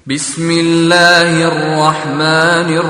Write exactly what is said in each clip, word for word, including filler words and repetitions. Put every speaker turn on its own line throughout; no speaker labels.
ബിസ്മില്ലാഹിർ റഹ്മാനിർ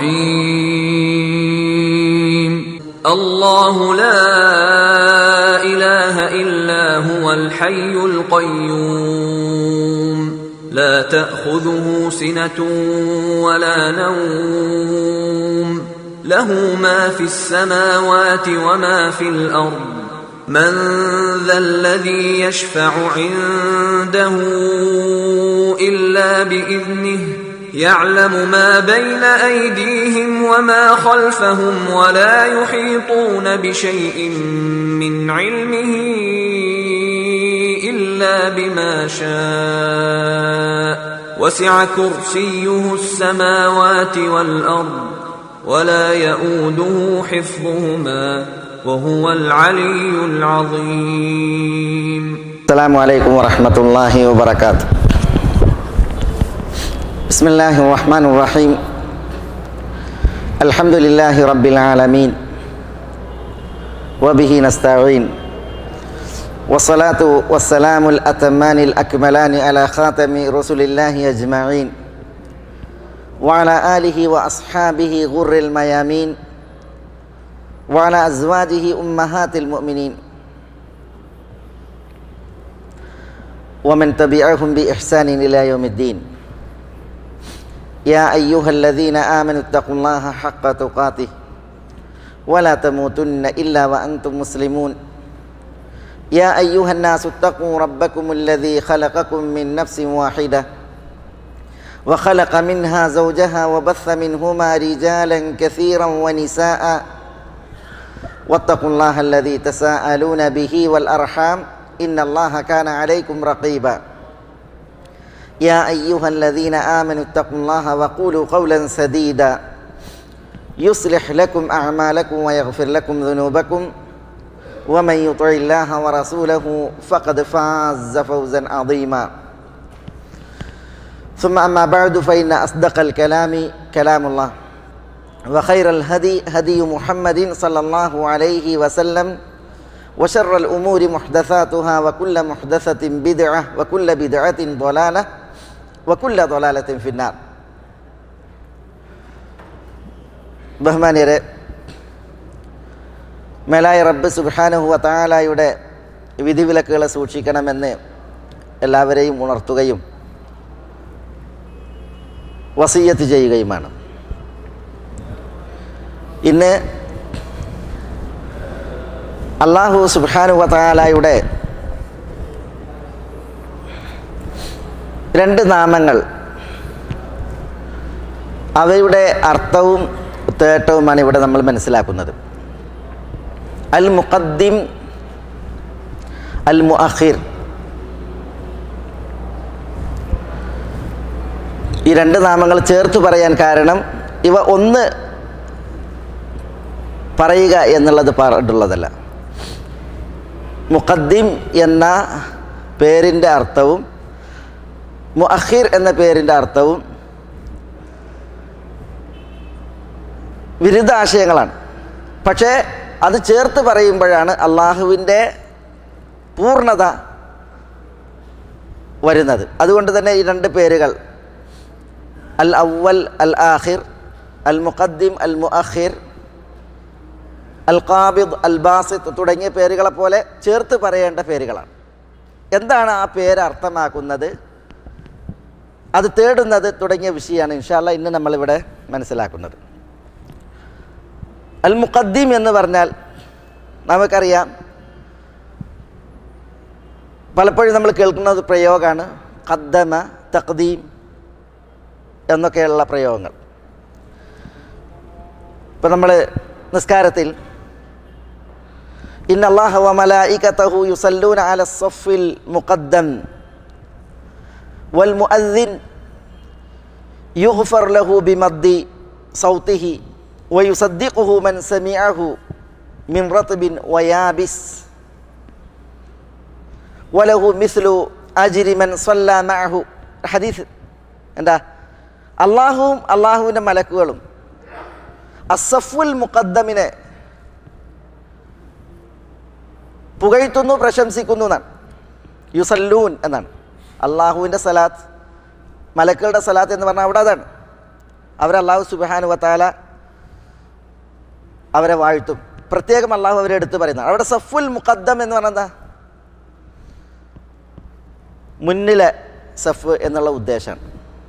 റഹീം. അല്ലാഹു ലാ ഇലാഹ ഇല്ലാ ഹുവൽ ഹയ്യുൽ ഖയ്യൂം ലാ തഅഖുദുഹു സിനതുൻ വലാ നൗം ലഹു മാ ഫിസ് സമാവാതി വമാ ഫിൽ അർദ് من ذا الذي يشفع عنده إلا بإذنه يعلم ما بين أيديهم وما خلفهم ولا يحيطون بشيء من علمه إلا بما شاء وسع كرسيه السماوات والأرض ولا يؤوده حفظهما وهو العلي العظيم.
السلام عليكم ورحمة الله وبركاته. بسم الله الرحمن الرحيم. الحمد لله رب العالمين وبه نستعين والصلاة والسلام الأتمان الأكملان على خاتم رسل الله أجمعين وعلى آله وأصحابه غر الميامين وعلى أزواجه أمهات المؤمنين ومن تبعهم بإحسان إلى يوم الدين. يا أيها الذين آمنوا اتقوا الله حق تقاته ولا تموتن إلا وأنتم مسلمون. يا أيها الناس اتقوا ربكم الذي خلقكم من نفس واحدة وخلق منها زوجها وبث منهما رجالا كثيرا ونساء واتقوا الله الذي تساءلون به والأرحام إن الله كان عليكم رقيبا. يا أيها الذين آمنوا اتقوا الله وقولوا قولا سديدا يصلح لكم أعمالكم ويغفر لكم ذنوبكم ومن يطع الله ورسوله فقد فاز فوزا عظيما. ثم أما بعد فإن أصدق الكلام كلام الله وخير الهدي هدي محمد صلى الله عليه وسلم وشر الأمور محدثاتها وكل محدثة بدعة وكل بدعة ضلالة وكل ضلالة في النار. ബഹുമാന്യരെ, മേലായ റബ്ബ് സുബ്ഹാനഹു വ തആലയുടെ വിധിവിലക്കുകളെ സൂക്ഷിക്കണമെന്ന് എല്ലാവരെയും ഉണർത്തുകയും വസിയ്യത്ത് ചെയ്യുകയുമാണ്. ഇന്ന് അല്ലാഹു സുബ്ഹാനഹു വ തആലയുടെ രണ്ട് നാമങ്ങൾ, അവയുടെ അർത്ഥവും തേട്ടവുമാണ് ഇവിടെ നമ്മൾ മനസ്സിലാക്കുന്നത്. അൽ മുഖദ്ദിം, അൽ മുഅഖിർ. ഈ രണ്ട് നാമങ്ങൾ ചേർത്ത് പറയാൻ കാരണം ഇവ ഒന്ന് പറയുക എന്നുള്ളത് പറഞ്ഞിട്ടുള്ളതല്ല. മുഖദ്ദിം എന്ന പേരിൻ്റെ അർത്ഥവും മുഅഖിർ എന്ന പേരിൻ്റെ അർത്ഥവും വിരുദ്ധാശയങ്ങളാണ്. പക്ഷേ അത് ചേർത്ത് പറയുമ്പോഴാണ് അള്ളാഹുവിൻ്റെ പൂർണ്ണത വരുന്നത്. അതുകൊണ്ട് തന്നെ ഈ രണ്ട് പേരുകൾ അൽ അവ്വൽ അൽ ആഖിർ, അൽ മുഖദ്ദിം അൽ മുഅഖിർ, അൽ ഖാബിദ് അൽ ബാസിത്ത് തുടങ്ങിയ പേരുകളെ പോലെ ചേർത്ത് പറയേണ്ട പേരുകളാണ്. എന്താണ് ആ പേര് അർത്ഥമാക്കുന്നത്, അത് തേടുന്നത് തുടങ്ങിയ വിഷയമാണ് ഇൻഷാ അല്ലാഹ് ഇന്ന് നമ്മളിവിടെ മനസ്സിലാക്കുന്നത്. അൽ മുഖദ്ദിം എന്ന് പറഞ്ഞാൽ നമുക്കറിയാം, പലപ്പോഴും നമ്മൾ കേൾക്കുന്നത് പ്രയോഗമാണ് ഖദ്ദമ, തഖ്ദീം എന്നൊക്കെയുള്ള പ്രയോഗങ്ങൾ. ഇപ്പം നമ്മൾ നിസ്കാരത്തിൽ ഇന്ന അല്ലാഹ വ മലായികതഹു യുസല്ലൂന അലസ് സഫിൽ മുഖദ്ദം വൽ മുഅദ്ദിൻ യുഗ്ഫർ ലഹു ബിമദ്ദി സൗതിഹി വയുസദ്ദിഖുഹു മൻ സമിഅഹു മിൻ റത്ബിൻ വയാബിസ് വലഹു മിസ്ലു അജ്രി മൻ സ്വല്ല മഅഹു. ഹദീസ് എന്താ? അള്ളാഹുവും അള്ളാഹുവിൻ്റെ മലക്കുകളും അസ്സഫുൽ മുഖദ്ദമിനെ പുകഴ്ത്തുന്നു, പ്രശംസിക്കുന്നു എന്നാണ്. യുസല്ലൂൻ എന്നാണ്. അള്ളാഹുവിൻ്റെ സലാത്ത് മലക്കുകളുടെ സ്വലാത്ത് എന്ന് പറഞ്ഞാൽ അവിടെ അതാണ്. അവരെ അല്ലാഹു സുബ്ഹാനഹു വ തആല അവരെ വാഴ്ത്തും. പ്രത്യേകം അല്ലാഹു അവരെ എടുത്ത് പറയുന്നത്. അവിടെ സഫുൽ മുഖദ്ദം എന്ന് പറഞ്ഞാൽ എന്താ? മുന്നിലെ സഫ് എന്നുള്ള ഉദ്ദേശമാണ്.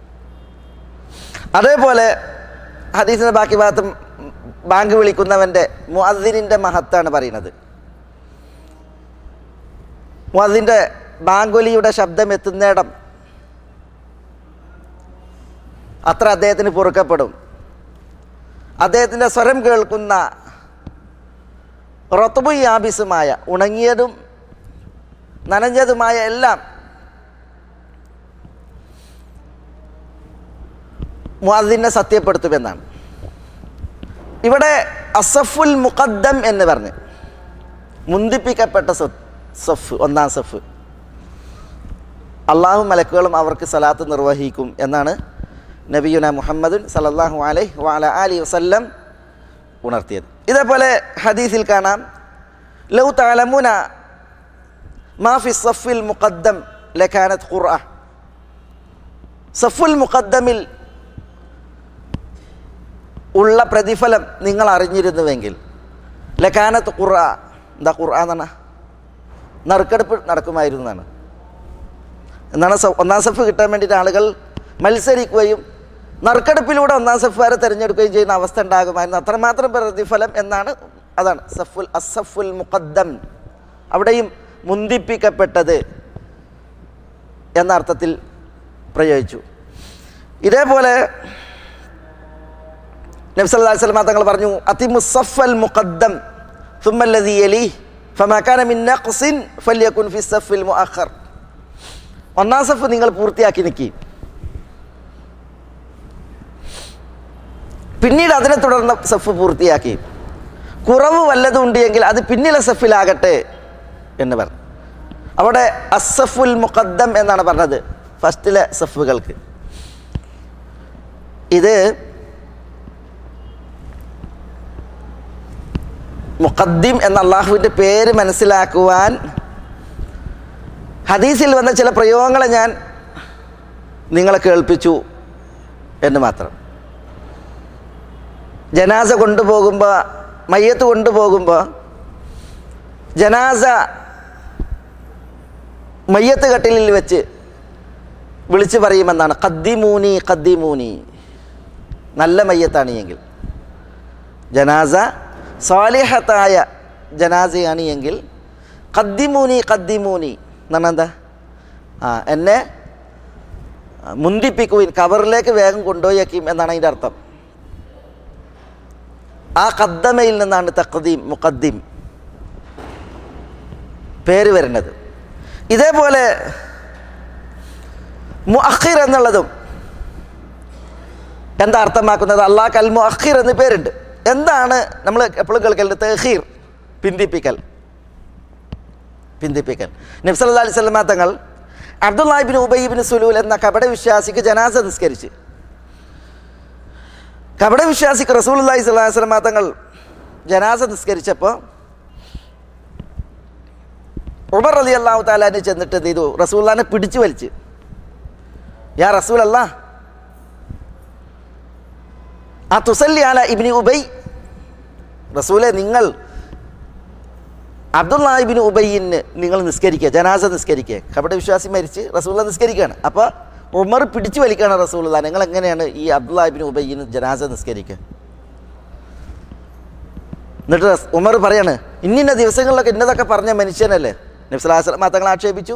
അതേപോലെ ഹദീസിൻ്റെ ബാക്കി ഭാഗത്തും ബാങ്ക് വിളിക്കുന്നവൻ്റെ മുഅദ്ദിനിൻ്റെ മഹത്താണ് പറയുന്നത്. മുഅദ്ദിൻ്റെ ബാങ്കുലിയുടെ ശബ്ദം എത്തുന്നിടം അത്ര അദ്ദേഹത്തിന് പൊറുക്കപ്പെടും. അദ്ദേഹത്തിൻ്റെ സ്വരം കേൾക്കുന്ന റത്ബു യാബിസുമായ ഉണങ്ങിയതും നനഞ്ഞതുമായ എല്ലാം മുഅദ്ദിനെ സത്യപ്പെടുത്തുമെന്നാണ്. ഇവിടെ അസഫുൽ മുഖദ്ദം എന്ന് പറഞ്ഞ് മുന്തിപ്പിക്കപ്പെട്ട സഫ്, ഒന്നാം സഫ്, അള്ളാഹു മലക്കുകളും അവർക്ക് സലാത്ത് നിർവഹിക്കും എന്നാണ് നബിയുന മുഹമ്മദുൻ സല്ലല്ലാഹു അലൈഹി വഅല ആലിഹി വസല്ലം ഉണർത്തിയത്. ഇതേപോലെ ഹദീസിൽ കാണാം, ലൗ തഅലമുന മാ ഫി സഫിൽ മുഖദ്ദം ലകാനത് ഖുർആ. സഫുൽ മുഖദ്ദമിൽ ഉള്ള പ്രതിഫലം നിങ്ങൾ അറിഞ്ഞിരുന്നുവെങ്കിൽ ലകാനത്ത് ഖുർആ. എന്താ ഖുർആൻ എന്നാണ്? നറുക്കെടുപ്പ് നടക്കുമായിരുന്നു എന്നാണ്. എന്നാണ് ഒന്നാം സഫ് കിട്ടാൻ വേണ്ടിയിട്ട് ആളുകൾ മത്സരിക്കുകയും നറുക്കെടുപ്പിലൂടെ ഒന്നാം സഫ് വരെ തിരഞ്ഞെടുക്കുകയും ചെയ്യുന്ന അവസ്ഥ ഉണ്ടാകുമായിരുന്നു. അത്രമാത്രം പ്രതിഫലം എന്നാണ്. അതാണ് സഫുൽ അസഫുൽ മുഖദ്ദം, അവിടെയും മുന്തിപ്പിക്കപ്പെട്ടത് എന്ന അർത്ഥത്തിൽ പ്രയോഗിച്ചു. ഇതേപോലെ നബി സല്ലല്ലാഹു അലൈഹി വസല്ലം തങ്ങൾ പറഞ്ഞു, അതിമുസ്സഫൽ മുഖദ്ദം ثم الذي يليه فما كان من نقص فليكن في الصف المؤخر. ഒന്നാം സഫ് നിങ്ങൾ പൂർത്തിയാക്കി നിൽക്കി, പിന്നീട് അതിനെ തുടർന്ന് സഫ് പൂർത്തിയാക്കി. കുറവ് വല്ലതും ഉണ്ട് എങ്കിൽ അത് പിന്നിലെ സഫിലാകട്ടെ എന്ന് പറഞ്ഞു. അവിടെ അസ്സഫുൽ മുഖദ്ദം എന്നാണ് പറഞ്ഞത് ഫസ്റ്റിലെ സഫുകൾക്ക്. ഇത് മുഖദ്ദിം എന്ന അള്ളാഹുവിൻ്റെ പേര് മനസ്സിലാക്കുവാൻ ഹദീസിൽ വന്ന ചില പ്രയോഗങ്ങളെ ഞാൻ നിങ്ങളെ കേൾപ്പിച്ചു എന്ന് മാത്രം. ജനാസ കൊണ്ടുപോകുമ്പോൾ, മയ്യത്ത് കൊണ്ടുപോകുമ്പോൾ ജനാസ മയ്യത്ത് കട്ടിലിൽ വെച്ച് വിളിച്ചു പറയുമെന്നാണ്, ഖദ്ദിമൂനി ഖദ്ദിമൂനി. നല്ല മയ്യത്താണ് എങ്കിൽ, ജനാസ സാലിഹത്തായ ജനാസയാണ് എങ്കിൽ ഖദ്ദിമൂനി ഖദ്ദിമൂനി എന്നാണ്. എന്താ? ആ എന്നെ മുന്തിപ്പിക്കുവിൻ, കവറിലേക്ക് വേഗം കൊണ്ടുപോയേക്കും എന്നാണ് അതിൻ്റെ അർത്ഥം. ആ ഖദ്ദമയിൽ നിന്നാണ് തഖ്ദീം മുഖദ്ദിം പേര് വരുന്നത്. ഇതേപോലെ മുഅഖിർ എന്നുള്ളതും എന്താ അർത്ഥമാക്കുന്നത്? അല്ലാഹ് അൽ മുഅഖിർ എന്ന് പേരുണ്ട്. എന്താണ് നമ്മൾ എപ്പോഴും കേൾക്കലുണ്ട്? തഖീർ, പിന്തിപ്പിക്കൽ, പിന്തിപ്പിക്കൽ. നബി സല്ലല്ലാഹു അലൈഹി വസല്ലം തങ്ങൾ അബ്ദുല്ലാഹ് ഇബ്നു ഉബൈ ഇബ്നു സുലൂൽ എന്ന കപട വിശ്വാസിക്ക് ജനാസ നിസ്കരിച്ച്, കപട വിശ്വാസിക്ക് റസൂലുള്ളാഹി സ്വല്ലല്ലാഹു അലൈഹി വസല്ലം തങ്ങൾ ജനാസ നിസ്കരിച്ചപ്പോൾ ഉമർ റളിയല്ലാഹു തആല അൻഹു ചെന്നിട്ട് എന്ത് ചെയ്തു? റസൂലുള്ളാഹിനെ പിടിച്ചു വലിച്ച്, യാ റസൂലല്ലാഹ് ആ തുസല്ലി അല ഇബ്നു ഉബൈ, റസൂലെ നിങ്ങൾ അബ്ദുല്ലാഹ് ഇബ്നു ഉബൈയിന് നിങ്ങൾ നിസ്കരിക്കുക, ജനാസ നിസ്കരിക്കുക. കപട വിശ്വാസി മരിച്ച് റസൂലുള്ളാഹി നിസ്കരിക്കുകയാണ്. അപ്പോൾ ഉമർ പിടിച്ചു വലിക്കുകയാണ് റസൂലുള്ളാഹി, നിങ്ങൾ എങ്ങനെയാണ് ഈ അബ്ദുല്ലാഹ് ഇബ്നു ഉബൈയിന് ജനാസ നിസ്കരിക്കുക? എന്നിട്ട് ഉമർ പറയാണ്, ഇന്നിന്ന ദിവസങ്ങളിലൊക്കെ ഇന്നതൊക്കെ പറഞ്ഞ മനുഷ്യനല്ലേ. നബി സല്ലല്ലാഹു അലൈഹി വസല്ലം തങ്ങൾ ആക്ഷേപിച്ചു.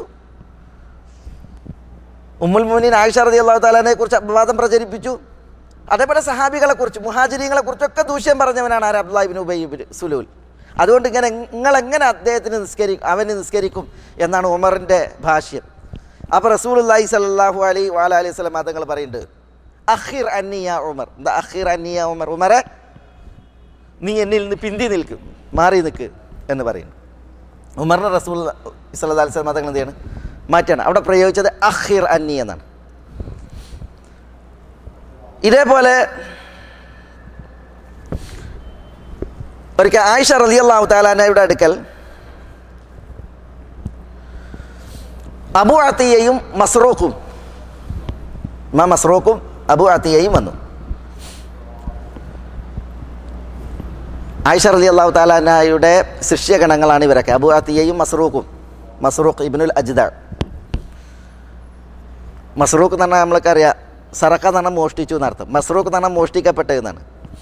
ഉമ്മുൽ മുഅ്മിനീൻ ആയിഷ റളിയല്ലാഹു തആലയെ കുറിച്ച് അപവാദം പ്രചരിപ്പിച്ചു. അതേപോലെ സഹാബികളെക്കുറിച്ച്, മുഹാജിരീങ്ങളെക്കുറിച്ചൊക്കെ ദൂഷ്യം പറഞ്ഞവനാണ് ആര്? അബ്ദുല്ലാഹ് ഇബ്നു ഉബൈ ഇബ്നു സുലൂൽ. അതുകൊണ്ട് ഇങ്ങനെ നിങ്ങളെങ്ങനെ അദ്ദേഹത്തിന് നിസ്കരിക്കും, അവന് നിസ്കരിക്കും എന്നാണ് ഉമറിൻ്റെ ഭാഷ്യം. അപ്പോൾ റസൂലുള്ളാഹി സ്വല്ലല്ലാഹു അലൈഹി വഅലൈഹി വസല്ലം തങ്ങൾ പറയുന്നുണ്ട്, അഖിർ അന്നിയ ഉമർ. എന്താ അഖിർ അന്നിയ ഉമർ? ഉമറെ നീ എന്നിൽ നിന്ന് പിന്തി നിൽക്കും, മാറി നിൽക്ക് എന്ന് പറയുന്നു. ഉമറിനെ റസൂൽ സ്വല്ലല്ലാഹു അലൈഹി വസല്ലം തങ്ങൾ എന്ത് ചെയ്യണം? മാറ്റാണ്. അവിടെ പ്രയോഗിച്ചത് അഖിർ അന്നി എന്നാണ്. ഇതേപോലെ ഒരിക്കൽ ആയിഷ റളിയല്ലാഹു തആല അൻഹയുടെ അടുക്കൽ അബൂ അത്തിയയും മസ്റൂഖും ഇമാം മസ്റൂഖും അബൂ അത്തിയയും വന്നു. ആയിഷ റളിയല്ലാഹു തആല അൻഹയുടെ ശിഷ്യഗണങ്ങളാണ് ഇവരൊക്കെ, അബൂ അത്തിയയും മസ്റൂഖും. മസ്റൂഖ് ഇബ്നുൽ അജ്ദഅ. മസ്റൂഖ് എന്ന് പറഞ്ഞാൽ നമ്മൾക്ക് അറിയാം, സറക്ക എന്ന് പറഞ്ഞാൽ മോഷ്ടിച്ചു എന്നർത്ഥം. മസ്റൂഖ് എന്ന് പറഞ്ഞാൽ മോഷ്ടിക്കപ്പെട്ടതെന്നാണ്.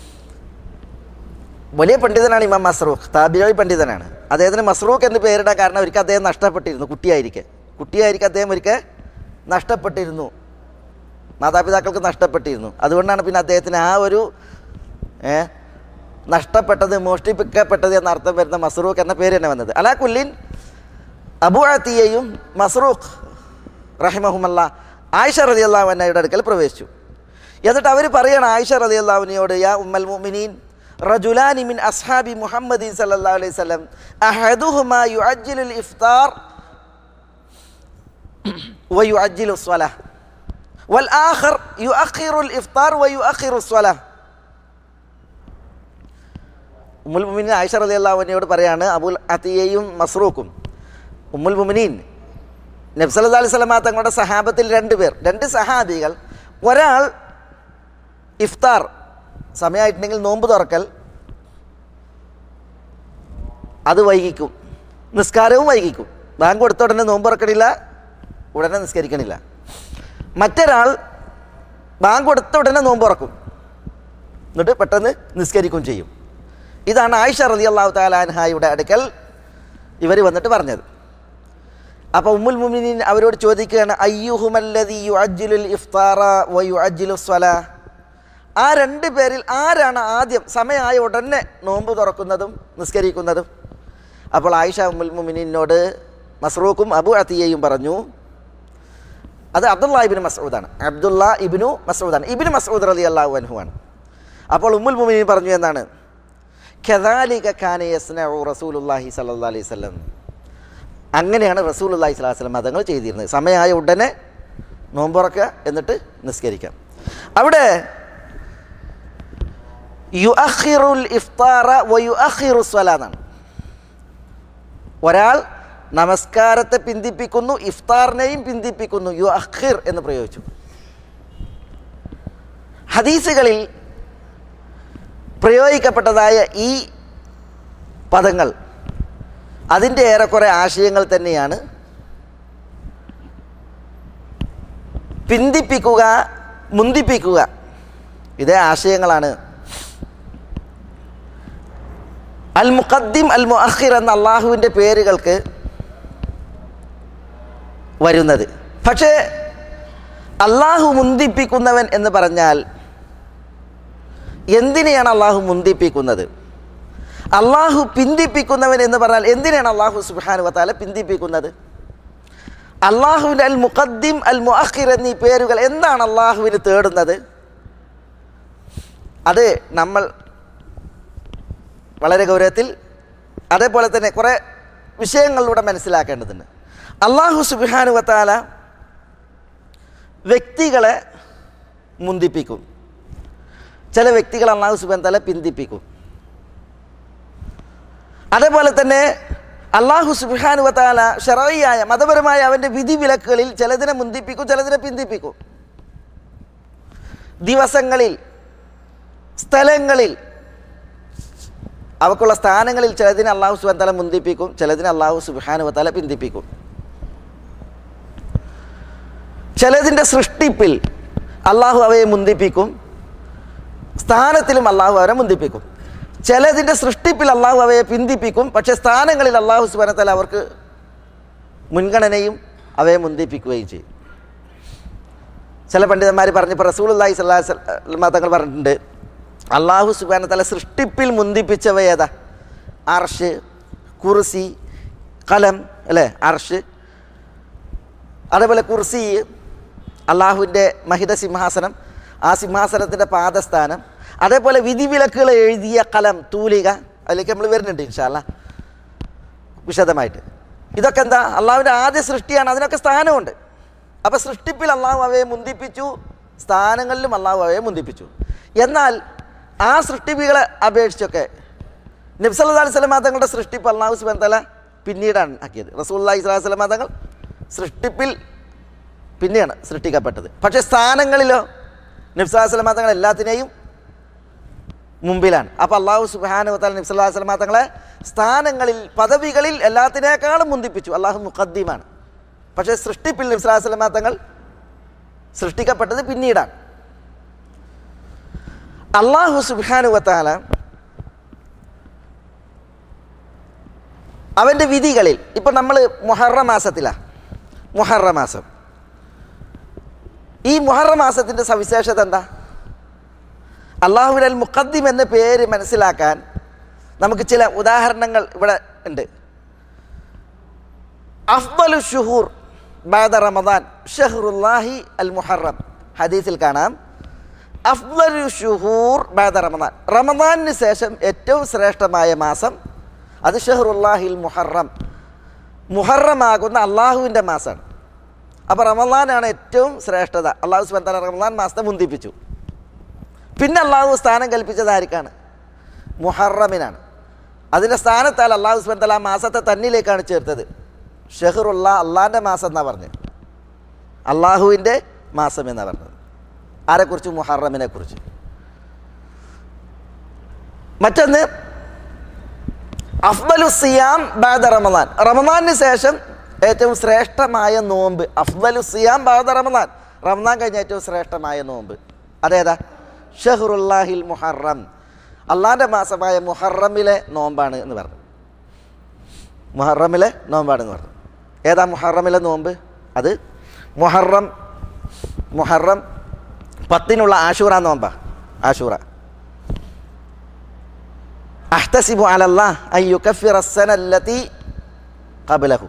വലിയ പണ്ഡിതനാണ് ഇമാം മസ്റൂഖ്, താബിഈ പണ്ഡിതനാണ്. അദ്ദേഹത്തിന് മസ്റൂഖ് എന്ന് പേരിടാൻ കാരണം ഒരിക്കൽ അദ്ദേഹം നഷ്ടപ്പെട്ടിരുന്നു, കുട്ടിയായിരിക്കെ കുട്ടിയായിരിക്കെ അദ്ദേഹം ഒരിക്കൽ നഷ്ടപ്പെട്ടിരുന്നു, മാതാപിതാക്കൾക്ക് നഷ്ടപ്പെട്ടിരുന്നു. അതുകൊണ്ടാണ് പിന്നെ അദ്ദേഹത്തിന് ആ ഒരു നഷ്ടപ്പെട്ടത്, മോഷ്ടിപ്പിക്കപ്പെട്ടത് എന്ന അർത്ഥം വരുന്ന മസ്റൂഖ് എന്ന പേര് തന്നെ വന്നത്. അലാ കുല്ലിൻ അബൂ അത്തിയയും മസ്റൂഖ് റഹിമഹുമല്ലാ ആയിഷ റളിയല്ലാഹു അൻഹയുടെ അടുക്കൽ പ്രവേശിച്ചു. എന്നിട്ട് അവർ പറയണം ആയിഷ റളിയല്ലാഹു അൻഹയോട്, യാ ഉമ്മൽ മുഅ്മിനീൻ റജുലാനി മിൻ അസ്ഹാബി മുഹമ്മദിൻ സല്ലല്ലാഹു അലൈഹി വസല്ലം അഹദുഹുമാ യുഅജ്ജിലുൽ ഇഫ്താർ വയുഅജ്ജിലു സ്വലാഹ് വൽ ആഖർ യുഅഖിറുൽ ഇഫ്താർ വയുഅഖിറു സ്വലാഹ്. ഉമ്മുൽ മുഅ്മിനീൻ ആയിഷ റളിയല്ലാഹു അൻഹയോട് പറയാണ് അബൂ അത്തിയയും മസ്റൂഖും, ഉമ്മുൽ മുഅ്മിനീൻ നബി സല്ലല്ലാഹു അലൈഹി വസല്ലം തങ്ങളുടെ സഹാബത്തിൽ രണ്ട് പേർ, രണ്ട് സഹാബികൾ, ഒരാൾ ഇഫ്താർ സമയമായിട്ടുണ്ടെങ്കിൽ നോമ്പ് തുറക്കൽ അത് വൈകിക്കും, നിസ്കാരവും വൈകിക്കും. ബാങ്ക് കൊടുത്ത ഉടനെ നോമ്പ് തുറക്കണില്ല, ഉടനെ നിസ്കരിക്കണില്ല. മറ്റൊരാൾ ബാങ്ക് കൊടുത്ത ഉടനെ നോമ്പ് തുറക്കും, എന്നിട്ട് പെട്ടെന്ന് നിസ്കരിക്കുകയും ചെയ്യും. ഇതാണ് ആയിഷ റളിയല്ലാഹു തആല അൻഹയുടെ അടുക്കൽ ഇവർ വന്നിട്ട് പറഞ്ഞത്. അപ്പോൾ ഉമ്മുൽ മുഅ്മിനീൻ അവരോട് ചോദിക്കുകയാണ്, അയ്യുഹുമല്ലദീ യുഅജ്ജിലുൽ ഇഫ്താറ വയുഅജ്ജിലു സ്വലാഹ്, ആ രണ്ട് പേരിൽ ആരാണ് ആദ്യം സമയമായ ഉടനെ നോമ്പ് തുറക്കുന്നതും നിസ്കരിക്കുന്നതും? അപ്പോൾ ആയിഷ ഉമ്മുൽ മുഅ്മിനീനോട് മസ്റൂഖും അബൂ അത്തിയയും പറഞ്ഞു, അത് അബ്ദുല്ലാ ഇബ്നു മസ്ഊദാണ്. അബ്ദുല്ലാ ഇബ്നു മസ്ഊദാണ്, ഇബ്നു മസ്ഊദ് റളിയല്ലാഹു അൻഹു ആണ്. അപ്പോൾ ഉമ്മുൽ മുഅ്മിനീൻ പറഞ്ഞു എന്നാണ്, കദാലിക കാന യസ്നഉ റസൂലുള്ളാഹി സ്വല്ലല്ലാഹു അലൈഹി വസല്ലം, അങ്ങനെയാണ് റസൂലുള്ളാഹി സ്വല്ലല്ലാഹു അലൈഹി വസല്ലം തങ്ങൾ ചെയ്തിരുന്നത്. സമയമായ ഉടനെ നോമ്പ് തുറക്കുക, എന്നിട്ട് നിസ്കരിക്കാം. അവിടെ യുഅഖിറുൽ ഇഫ്താറ വയുഅഖിറു സ്വലാ എന്നാണ്. ഒരാൾ നമസ്കാരത്തെ പിന്തിപ്പിക്കുന്നു, ഇഫ്താറിനെയും പിന്തിപ്പിക്കുന്നു, യുഅഖിർ എന്ന് പ്രയോഗിച്ചു. ഹദീസുകളിൽ പ്രയോഗിക്കപ്പെട്ടതായ ഈ പദങ്ങൾ അതിൻ്റെ ഏറെക്കുറെ ആശയങ്ങൾ തന്നെയാണ്. പിന്തിപ്പിക്കുക, മുന്തിപ്പിക്കുക, ഇതേ ആശയങ്ങളാണ്. അൽ മുഖദ്ദിം അൽ മുഅഖിർ എന്ന അള്ളാഹുവിൻ്റെ പേരുകൾക്ക് വരുന്നത്. പക്ഷേ അള്ളാഹു മുന്തിപ്പിക്കുന്നവൻ എന്ന് പറഞ്ഞാൽ എന്തിനെയാണ് അള്ളാഹു മുന്തിപ്പിക്കുന്നത്? അള്ളാഹു പിന്തിപ്പിക്കുന്നവൻ എന്ന് പറഞ്ഞാൽ എന്തിനാണ് അള്ളാഹു സുബ്ഹാനഹു വ തആല പിന്തിപ്പിക്കുന്നത്? അള്ളാഹുവിൻ്റെ അൽ മുഖദ്ദിം അൽ മുഅഖിർ എന്നീ പേരുകൾ എന്താണ് അള്ളാഹുവിന് തേടുന്നത്? അത് നമ്മൾ വളരെ ഗൗരവത്തിൽ അതേപോലെ തന്നെ കുറേ വിഷയങ്ങളിലൂടെ മനസ്സിലാക്കേണ്ടതുണ്ട്. അള്ളാഹു സുബ്ഹാനഹു വ തആല വ്യക്തികളെ മുന്തിപ്പിക്കും, ചില വ്യക്തികൾ അള്ളാഹു സുബ്ഹാനഹു വ തആല പിന്തിപ്പിക്കും. അതേപോലെ തന്നെ അള്ളാഹു സുബ്ഹാനഹു വ തആല ശർഈയായ മതപരമായ അവൻ്റെ വിധി വിലക്കുകളിൽ ചിലതിനെ മുന്തിപ്പിക്കും, ചിലതിനെ പിന്തിപ്പിക്കും. ദിവസങ്ങളിൽ, സ്ഥലങ്ങളിൽ, അവക്കുള്ള സ്ഥാനങ്ങളിൽ ചിലതിനെ അള്ളാഹു സുബ്ഹാനഹു വ തആല മുന്തിപ്പിക്കും, ചിലതിനെ അള്ളാഹു സുബ്ഹാനഹു വ തആല പിന്തിപ്പിക്കും. ചിലതിൻ്റെ സൃഷ്ടിപ്പിൽ അള്ളാഹു അവയെ മുന്തിപ്പിക്കും, സ്ഥാനത്തിലും അള്ളാഹു അവരെ മുന്തിപ്പിക്കും. ചിലതിൻ്റെ സൃഷ്ടിപ്പിൽ അള്ളാഹു അവയെ പിന്തിപ്പിക്കും, പക്ഷേ സ്ഥാനങ്ങളിൽ അള്ളാഹു സുബ്ഹാനഹു വ തആല അവർക്ക് മുൻഗണനയും അവയെ മുന്തിപ്പിക്കുകയും ചെയ്യും. ചില പണ്ഡിതന്മാർ പറഞ്ഞപ്പോൾ റസൂലുള്ളാഹി സ്വല്ലല്ലാഹു അലൈഹി വസല്ലം തങ്ങൾ പറഞ്ഞിട്ടുണ്ട്, അള്ളാഹു സുബ്ഹാനഹു വ തആല സൃഷ്ടിപ്പിൽ മുന്തിപ്പിച്ചവ ഏതാ? അർഷ്, കുർസി, ഖലം, അല്ലേ? അർഷ്, അതേപോലെ കുർസി, അള്ളാഹുവിൻ്റെ മഹിത സിംഹാസനം, ആ സിംഹാസനത്തിൻ്റെ പാദസ്ഥാനം, അതേപോലെ വിധിവിലക്കുകൾ എഴുതിയ കലം, തൂലിക, അതിലേക്ക് നമ്മൾ വരുന്നുണ്ട് ഇൻഷാ അല്ലാഹ് വിശദമായിട്ട്. ഇതൊക്കെ എന്താ? അള്ളാഹുവിൻ്റെ ആദ്യ സൃഷ്ടിയാണ്, അതിനൊക്കെ സ്ഥാനമുണ്ട്. അപ്പോൾ സൃഷ്ടിപ്പിൽ അള്ളാഹു അവയെ മുന്തിപ്പിച്ചു, സ്ഥാനങ്ങളിലും അള്ളാഹു അവയെ മുന്തിപ്പിച്ചു. എന്നാൽ ആ സൃഷ്ടിപ്പികളെ അപേക്ഷിച്ചൊക്കെ നബി സല്ലല്ലാഹു അലൈഹി വസല്ലം തങ്ങളുടെ സൃഷ്ടിപ്പ് അള്ളാഹു സുബ്ഹാനഹു വ തആല പിന്നീടാണ് ആക്കിയത്. റസൂലുള്ളാഹി സ്വല്ലല്ലാഹു അലൈഹി വസല്ലം തങ്ങൾ സൃഷ്ടിപ്പിൽ പിന്നെയാണ് സൃഷ്ടിക്കപ്പെട്ടത്. പക്ഷേ സ്ഥാനങ്ങളിലോ നബി സല്ലല്ലാഹു അലൈഹി വസല്ലം തങ്ങൾ എല്ലാത്തിനെയും മുമ്പിലാണ്. അപ്പോൾ അള്ളാഹു സുബ്ഹാനഹു വ തആല നബി സല്ലല്ലാഹു അലൈഹി വസല്ലം തങ്ങളെ സ്ഥാനങ്ങളിൽ പദവികളിൽ എല്ലാത്തിനേക്കാളും മുന്തിപ്പിച്ചു. അള്ളാഹു മുഖദ്ദിമാണ്. പക്ഷേ സൃഷ്ടിപ്പിൽ നബി സല്ലല്ലാഹു അലൈഹി വസല്ലം തങ്ങൾ സൃഷ്ടിക്കപ്പെട്ടത് പിന്നീടാണ്. അള്ളാഹു സുബ്ഹാനഹു വ തആല അവൻ്റെ വിധികളിൽ ഇപ്പം നമ്മൾ മുഹറം മാസത്തിലാണ്. മുഹറം മാസം, ഈ മുഹറം മാസത്തിൻ്റെ സവിശേഷത എന്താ? അള്ളാഹുവിൽ അൽ മുഖദ്ദിം എന്ന പേര് മനസ്സിലാക്കാൻ നമുക്ക് ചില ഉദാഹരണങ്ങൾ ഇവിടെ ഉണ്ട്. അഫ്ദലു ഷുഹൂർ ബഅദ റമദാൻ ഷഹ്റുല്ലാഹി അൽ മുഹറം. ഹദീസിൽ കാണാം അഫ്ദലു ഷുഹൂർ ബഅദ റമദാൻ, റമദാനിന് ശേഷം ഏറ്റവും ശ്രേഷ്ഠമായ മാസം അത് ഷഹ്റുല്ലാഹിൽ മുഹറം, മുഹറമാകുന്ന അള്ളാഹുവിൻ്റെ മാസമാണ്. അപ്പോൾ റമദാനാണ് ഏറ്റവും ശ്രേഷ്ഠത. അള്ളാഹു സുബ്ഹാനഹു വ തആല റമദാൻ മാസത്തെ മുന്തിപ്പിച്ചു. പിന്നെ അള്ളാഹു സ്ഥാനം കൽപ്പിച്ചതായിരിക്കാണ്? മുഹറമിനാണ്. അതിൻ്റെ സ്ഥാനത്താൽ അള്ളാഹു സുബ്ഹാനഹു വ തആല ആ മാസത്തെ തന്നിലേക്കാണ് ചേർത്തത്. ഷഹ്റുല്ലാ, അള്ളാഹിൻ്റെ മാസം എന്നാണ് പറഞ്ഞത്, അള്ളാഹുവിൻ്റെ മാസം എന്നാണ് പറഞ്ഞത്. ആരെക്കുറിച്ച്? മുഹറമിനെ കുറിച്ച്. മറ്റൊന്ന് അഫ്ദലു സിയാം ബഅദ റമദാൻ, റമദാനിന് ശേഷം ഏറ്റവും ശ്രേഷ്ഠമായ നോമ്പ്. അഫ്ദലു സിയാം ബഅദ റമദാൻ, റമദാൻ കഴിഞ്ഞ ഏറ്റവും ശ്രേഷ്ഠമായ നോമ്പ് അതേതാ? ഷഹ്റുല്ലാഹിൽ മുഹറം, അള്ളാഹിൻ്റെ മാസമായ മുഹറമിലെ നോമ്പാണ് എന്ന് പറഞ്ഞു. മുഹറമിലെ നോമ്പാണെന്ന് പറഞ്ഞു. ഏതാ മുഹറമിലെ നോമ്പ്? അത് മുഹറം മുഹറം പത്തിനുള്ള ആശൂറ നോമ്പാ. ആശൂറ അഹ്തസിബു അലല്ലാഹ് അൻ യുകഫിറ അസ്സനല്ലതി ഖബലഹു.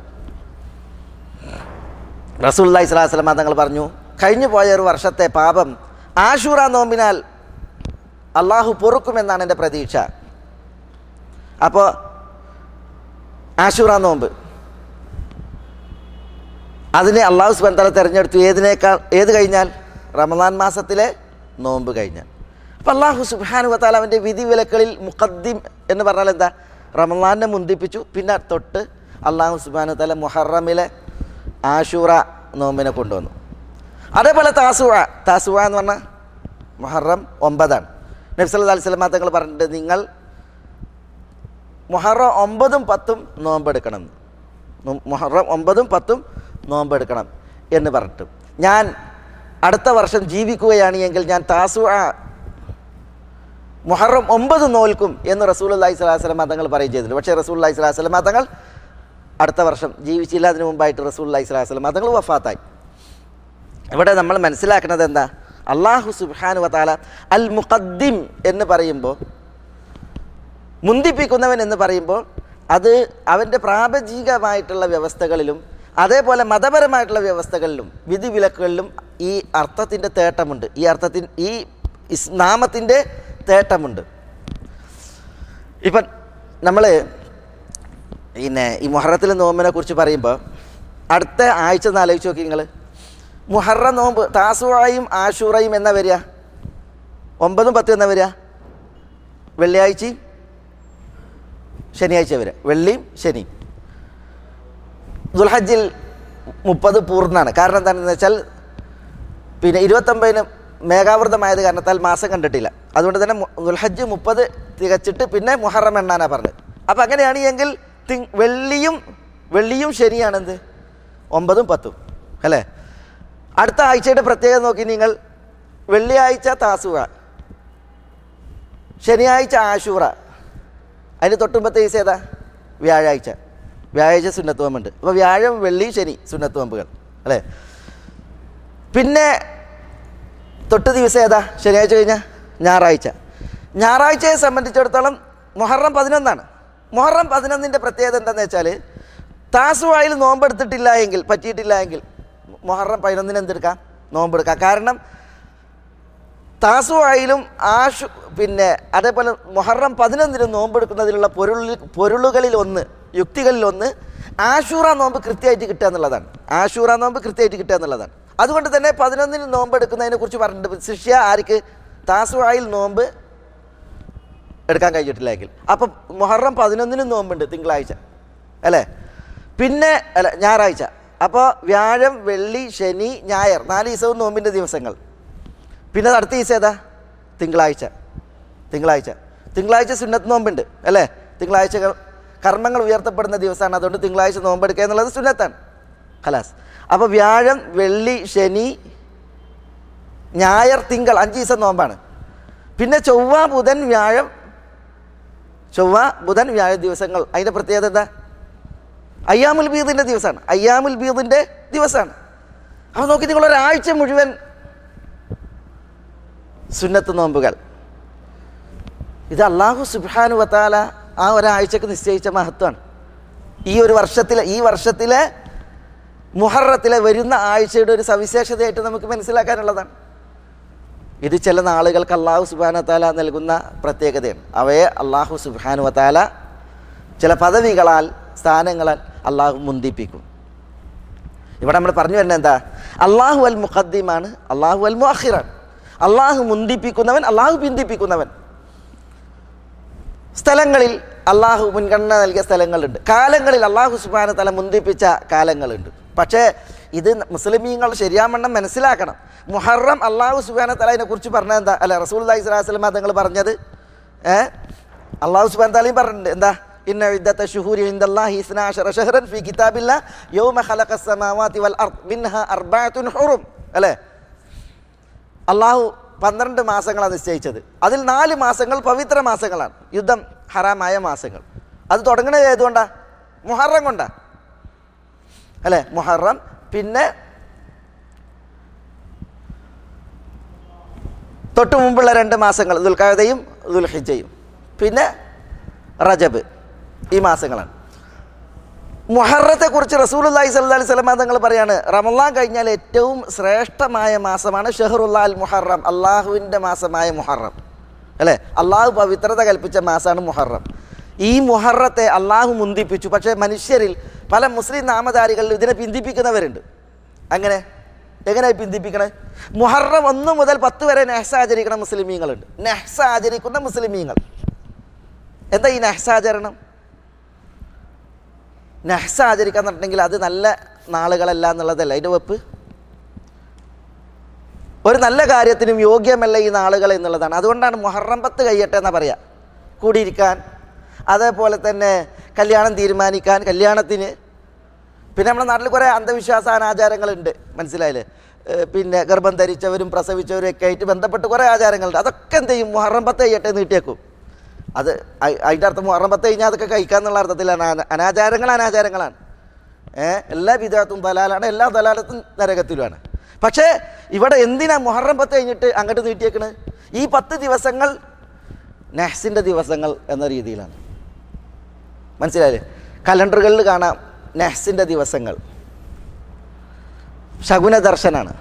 റസൂലുള്ളാഹി സ്വല്ലല്ലാഹു അലൈഹി വസല്ലം തങ്ങൾ പറഞ്ഞു, കഴിഞ്ഞു പോയ ഒരു വർഷത്തെ പാപം ആശൂറ നോമ്പിനാൽ അള്ളാഹു പൊറുക്കുമെന്നാണ് എൻ്റെ പ്രതീക്ഷ. അപ്പോൾ ആശൂറ നോമ്പ് അതിനെ അള്ളാഹു സുബ്ഹാനഹു വ തആല തിരഞ്ഞെടുത്തു. ഏതിനേക്കാൾ? ഏത് കഴിഞ്ഞാൽ? റമദാൻ മാസത്തിലെ നോമ്പ് കഴിഞ്ഞാൽ. അപ്പം അള്ളാഹു സുബ്ഹാനഹു വ തആല അവൻ്റെ വിധിവിലക്കളിൽ മുഖദ്ദിം എന്ന് പറഞ്ഞാൽ എന്താ? റമദാനെ മുന്തിപ്പിച്ചു. പിന്നെ തൊട്ട് അള്ളാഹു സുബ്ഹാനഹു വ തആല മുഹറമിലെ ആശൂറ നോമ്പിനെ കൊണ്ടുവന്നു. അതേപോലെ താസുഅ, താസുഅ എന്ന് പറഞ്ഞാൽ മുഹറം ഒമ്പതാണ്. നബി സല്ലല്ലാഹു അലൈഹി വസല്ലം തങ്ങൾ പറഞ്ഞിട്ട് നിങ്ങൾ മുഹറം ഒമ്പതും പത്തും നോമ്പെടുക്കണം, മുഹറം ഒമ്പതും പത്തും നോമ്പെടുക്കണം എന്ന് പറഞ്ഞിട്ട്, ഞാൻ അടുത്ത വർഷം ജീവിക്കുകയാണ് എങ്കിൽ ഞാൻ താസുഅ മുഹറം ഒമ്പത് നോൽക്കും എന്ന് റസൂലുള്ളാഹി സ്വല്ലല്ലാഹു അലൈഹി വസല്ലം തങ്ങൾ പറയുകയും ചെയ്തിട്ടുണ്ട്. പക്ഷേ റസൂലുള്ളാഹി സ്വല്ലല്ലാഹു അലൈഹി വസല്ലം തങ്ങൾ അടുത്ത വർഷം ജീവിച്ചില്ല. അതിനു മുമ്പായിട്ട് റസൂലുള്ളാഹി സ്വല്ലല്ലാഹു അലൈഹി വസല്ലം തങ്ങൾ വഫാത്തായി. ഇവിടെ നമ്മൾ മനസ്സിലാക്കുന്നത് എന്താ? അള്ളാഹു സുബ്ഹാനഹു വ തആല അൽ മുഖദ്ദിം എന്ന് പറയുമ്പോൾ, മുന്തിപ്പിക്കുന്നവൻ എന്ന് പറയുമ്പോൾ, അത് അവൻ്റെ പ്രാപഞ്ചികമായിട്ടുള്ള വ്യവസ്ഥകളിലും അതേപോലെ മതപരമായിട്ടുള്ള വ്യവസ്ഥകളിലും വിധിവിലക്കുകളിലും ഈ അർത്ഥത്തിൻ്റെ തേട്ടമുണ്ട്. ഈ അർത്ഥത്തിന് ഈ നാമത്തിൻ്റെ തേട്ടമുണ്ട്. ഇപ്പം നമ്മൾ പിന്നെ ഈ മുഹറത്തിലെ നോമ്പിനെ കുറിച്ച് പറയുമ്പോൾ അടുത്ത ആഴ്ച ഒന്ന് ആലോചിച്ച് നോക്കി നിങ്ങൾ. മുഹറം നോമ്പ് താസുആയും ആശൂറയും എന്നാ വരിക? ഒമ്പതും പത്തും എന്നാ വരിക? വെള്ളിയാഴ്ചയും ശനിയാഴ്ച വരിക. വെള്ളിയും ശനിയും. ദുൽഹജ്ജിൽ മുപ്പത് പൂർണ്ണമാണ്. കാരണം എന്താണെന്ന് വെച്ചാൽ പിന്നെ ഇരുപത്തൊമ്പതിന് മേഘാവൃതമായത് കാരണത്താൽ മാസം കണ്ടിട്ടില്ല. അതുകൊണ്ട് തന്നെ ദുൽഹജ്ജ് മുപ്പത് തികച്ചിട്ട് പിന്നെ മുഹറം എണ്ണാനാണ് പറഞ്ഞത്. അപ്പം അങ്ങനെയാണ് എങ്കിൽ തി വെള്ളിയും വെള്ളിയും ശനിയാണെന്ത്? ഒമ്പതും പത്തും അല്ലേ? അടുത്ത ആഴ്ചയുടെ പ്രത്യേകത നോക്കി നിങ്ങൾ. വെള്ളിയാഴ്ച താസുഅ, ശനിയാഴ്ച ആശൂറ, അതിന് തൊട്ടുമ്പത്തെ ദിവസം ഏതാ? വ്യാഴാഴ്ച. വ്യാഴാഴ്ച സുന്നത്ത് നോമ്പുണ്ട്. അപ്പോൾ വ്യാഴം വെള്ളി ശനി സുന്നത്ത് നോമ്പുകൾ അല്ലേ? പിന്നെ തൊട്ട് ദിവസം ഏതാ? ശനിയാഴ്ച കഴിഞ്ഞാൽ ഞായറാഴ്ച. ഞായറാഴ്ചയെ സംബന്ധിച്ചിടത്തോളം മുഹറം പതിനൊന്നാണ്. മുഹറം പതിനൊന്നിൻ്റെ പ്രത്യേകത എന്താണെന്ന് വെച്ചാൽ താസുആയിൽ നോമ്പെടുത്തിട്ടില്ല എങ്കിൽ, പറ്റിയിട്ടില്ല എങ്കിൽ മുഹറം പതിനൊന്നിന് എന്തെടുക്കാം? നോമ്പെടുക്കാം. കാരണം താസുആയിലും ആഷു പിന്നെ അതേപോലെ മുഹറം പതിനൊന്നിനും നോമ്പെടുക്കുന്നതിലുള്ള പൊരുളിൽ പൊരുളുകളിൽ ഒന്ന്, യുക്തികളിൽ ഒന്ന് ആശൂറ നോമ്പ് കൃത്യമായിട്ട് കിട്ടുക എന്നുള്ളതാണ്. ആശൂറ നോമ്പ് കൃത്യമായിട്ട് കിട്ടുക എന്നുള്ളതാണ്. അതുകൊണ്ട് തന്നെ പതിനൊന്നിന് നോമ്പെടുക്കുന്നതിനെ കുറിച്ച് പറഞ്ഞിട്ടുണ്ട്. ശിഷ്യ ആർക്ക്? താസുആയിൽ നോമ്പ് എടുക്കാൻ കഴിഞ്ഞിട്ടില്ലെങ്കിൽ. അപ്പം മുഹറം പതിനൊന്നിനും നോമ്പുണ്ട്, തിങ്കളാഴ്ച അല്ലേ? പിന്നെ അല്ല ഞായറാഴ്ച. അപ്പോൾ വ്യാഴം, വെള്ളി, ശനി, ഞായർ നാല് ദിവസവും നോമ്പിൻ്റെ ദിവസങ്ങൾ. പിന്നെ അടുത്ത ദിവസം ഏതാ? തിങ്കളാഴ്ച. തിങ്കളാഴ്ച തിങ്കളാഴ്ച സുന്നത്ത് നോമ്പുണ്ട് അല്ലേ? തിങ്കളാഴ്ച കർമ്മങ്ങൾ ഉയർത്തപ്പെടുന്ന ദിവസമാണ്. അതുകൊണ്ട് തിങ്കളാഴ്ച നോമ്പെടുക്കുക എന്നുള്ളത് സുന്നത്താണ്. ഖലാസ്. അപ്പോൾ വ്യാഴം, വെള്ളി, ശനി, ഞായർ, തിങ്കൾ അഞ്ച് ദിവസം നോമ്പാണ്. പിന്നെ ചൊവ്വ, ബുധൻ, വ്യാഴം, ചൊവ്വ, ബുധൻ, വ്യാഴ ദിവസങ്ങൾ. അതിൻ്റെ പ്രത്യേകത എന്താ? അയ്യാമുൽ ബീദിൻ്റെ ദിവസമാണ്. അയ്യാമുൽ ബീദിൻ്റെ ദിവസമാണ്. അപ്പോൾ നോക്കി നിങ്ങൾ ഒരാഴ്ച മുഴുവൻ സുന്നത്ത് നോമ്പുകൾ. ഇത് അല്ലാഹു സുബ്ഹാനഹു വ തആല ആ ഒരാഴ്ചക്ക് നിശ്ചയിച്ച മഹത്വമാണ്. ഈ ഒരു വർഷത്തിലെ ഈ വർഷത്തിലെ മുഹറത്തിലെ വരുന്ന ആഴ്ചയുടെ ഒരു സവിശേഷതയായിട്ട് നമുക്ക് മനസ്സിലാക്കാനുള്ളതാണ്. ഇത് ചില നാളുകൾക്ക് അല്ലാഹു സുബ്ഹാനഹു വ തആല നൽകുന്ന പ്രത്യേകതയാണ്. അവയെ അല്ലാഹു സുബ്ഹാനഹു വ തആല ചില പദവികളാൽ, സ്ഥാനങ്ങളാൽ അല്ലാഹു മുന്തിപ്പിക്കും. ഇവിടെ നമ്മൾ പറഞ്ഞു വരുന്നത് എന്താ? അല്ലാഹു അൽ മുഖദ്ദിമാണ്, അല്ലാഹു അൽ മുഅഖിറാണ്. അല്ലാഹു മുന്തിപ്പിക്കുന്നവൻ, അല്ലാഹു പിന്തിപ്പിക്കുന്നവൻ. സ്ഥലങ്ങളിൽ അല്ലാഹു മുൻഗണന നൽകിയ സ്ഥലങ്ങളുണ്ട്. കാലങ്ങളിൽ അല്ലാഹു സുബ്ഹാനഹു വ തആല മുന്തിപ്പിച്ച കാലങ്ങളുണ്ട്. പക്ഷേ ഇത് മുസ്ലിമീങ്ങൾ ശരിയാവണ്ണം മനസ്സിലാക്കണം. മുഹറം അല്ലാഹു സുബ്ഹാനഹു വ തആല അതിനെ കുറിച്ച് പറഞ്ഞത് എന്താ? അല്ല, റസൂലുള്ളാഹി സ്വല്ലല്ലാഹു അലൈഹി വസല്ലം തങ്ങൾ പറഞ്ഞത് ഏഹ് അല്ലാഹു സുബ്ഹാനഹു വ തആലയും പറഞ്ഞിട്ടുണ്ട്. എന്താ? ഇന്ന ഇദ്ദത ശുഹൂരി ഇൻദല്ലാഹി ഇസ്നാ അശറ ശഹ്റൻ ഫീ കിതാബില്ലാഹ് യൗമ ഖലഖസ് സമാവാതി വൽ അർദ് മിൻഹാ അർബഅത്തുൻ ഹുറും. അല്ലേ? അല്ലാഹു പന്ത്രണ്ട് മാസങ്ങളാണ് നിശ്ചയിച്ചത്. അതിൽ നാല് മാസങ്ങൾ പവിത്ര മാസങ്ങളാണ്, യുദ്ധം ഹറാമായ മാസങ്ങൾ. അത് തുടങ്ങുന്നത് ഏതുകൊണ്ടാ? മുഹറം കൊണ്ടാ അല്ലേ? മുഹറം, പിന്നെ തൊട്ട് മുമ്പുള്ള രണ്ട് മാസങ്ങൾ ദുൽഖഅദയും ദുൽഹിജ്ജയും, പിന്നെ റജബ്. ഈ മാസങ്ങളാണ്. മുഹറത്തെക്കുറിച്ച് റസൂലുള്ളാഹി സ്വല്ലല്ലാഹി അലൈഹി വസല്ലം തങ്ങൾ പറയാണ്, റമളാൻ കഴിഞ്ഞാൽ ഏറ്റവും ശ്രേഷ്ഠമായ മാസമാണ് ഷഹ്റുല്ലാൽ മുഹറം, അള്ളാഹുവിൻ്റെ മാസമായ മുഹറം. അല്ലേ? അള്ളാഹു പവിത്രത കൽപ്പിച്ച മാസമാണ് മുഹറം. ഈ മുഹറത്തെ അള്ളാഹു മുന്തിപ്പിച്ചു. പക്ഷേ മനുഷ്യരിൽ പല മുസ്ലിം നാമധാരികളിലും ഇതിനെ പിന്തിപ്പിക്കുന്നവരുണ്ട്. അങ്ങനെ എങ്ങനെ പിന്തിപ്പിക്കണേ? മുഹറം ഒന്ന് മുതൽ പത്ത് വരെ നെഹ്സ ആചരിക്കുന്ന മുസ്ലിമീങ്ങളുണ്ട്. നെഹ്സ ആചരിക്കുന്ന മുസ്ലിമീങ്ങൾ. എന്താ ഈ നെഹ്സ ആചരണം? നെഹ്സ ആചരിക്കാൻ പറഞ്ഞിട്ടുണ്ടെങ്കിൽ അത് നല്ല നാളുകളല്ല എന്നുള്ളതല്ല അതിൻ്റെ വെപ്പ്. ഒരു നല്ല കാര്യത്തിനും യോഗ്യമല്ല ഈ നാളുകൾ എന്നുള്ളതാണ്. അതുകൊണ്ടാണ് മുഹറം പത്ത് കഴിയട്ടെ എന്നാ പറയുക. കൂടിയിരിക്കാൻ, അതേപോലെ തന്നെ കല്യാണം തീരുമാനിക്കാൻ, കല്യാണത്തിന്. പിന്നെ നമ്മുടെ നാട്ടിൽ കുറേ അന്ധവിശ്വാസ അനാചാരങ്ങളുണ്ട്, മനസ്സിലായില്ലേ? പിന്നെ ഗർഭം ധരിച്ചവരും പ്രസവിച്ചവരും ഒക്കെ ആയിട്ട് ബന്ധപ്പെട്ട് കുറേ ആചാരങ്ങളുണ്ട്. അതൊക്കെ എന്ത് ചെയ്യും? മുഹറം പത്ത് കഴിയട്ടെ നീട്ടിയേക്കും. അത് അതിൻ്റെ അർത്ഥം മുഹറം പത്ത് കഴിഞ്ഞാൽ അതൊക്കെ കഴിക്കാന്നുള്ള അർത്ഥത്തിലാണ്. അനാചാരങ്ങൾ അനാചാരങ്ങളാണ്. ഏഹ് എല്ലാ വിധത്തും ദലാലാണ്, എല്ലാ ദലാലത്തും നരകത്തിലുമാണ്. പക്ഷേ ഇവിടെ എന്തിനാ മുഹറം പത്ത് കഴിഞ്ഞിട്ട് അങ്ങോട്ട് നീട്ടിയേക്കണത്? ഈ പത്ത് ദിവസങ്ങൾ നെഹ്സിൻ്റെ ദിവസങ്ങൾ എന്ന രീതിയിലാണ്. മനസ്സിലായില്ലേ? കലണ്ടറുകളിൽ കാണാം നെഹ്സിൻ്റെ ദിവസങ്ങൾ. ശകുന ദർശനാണ്.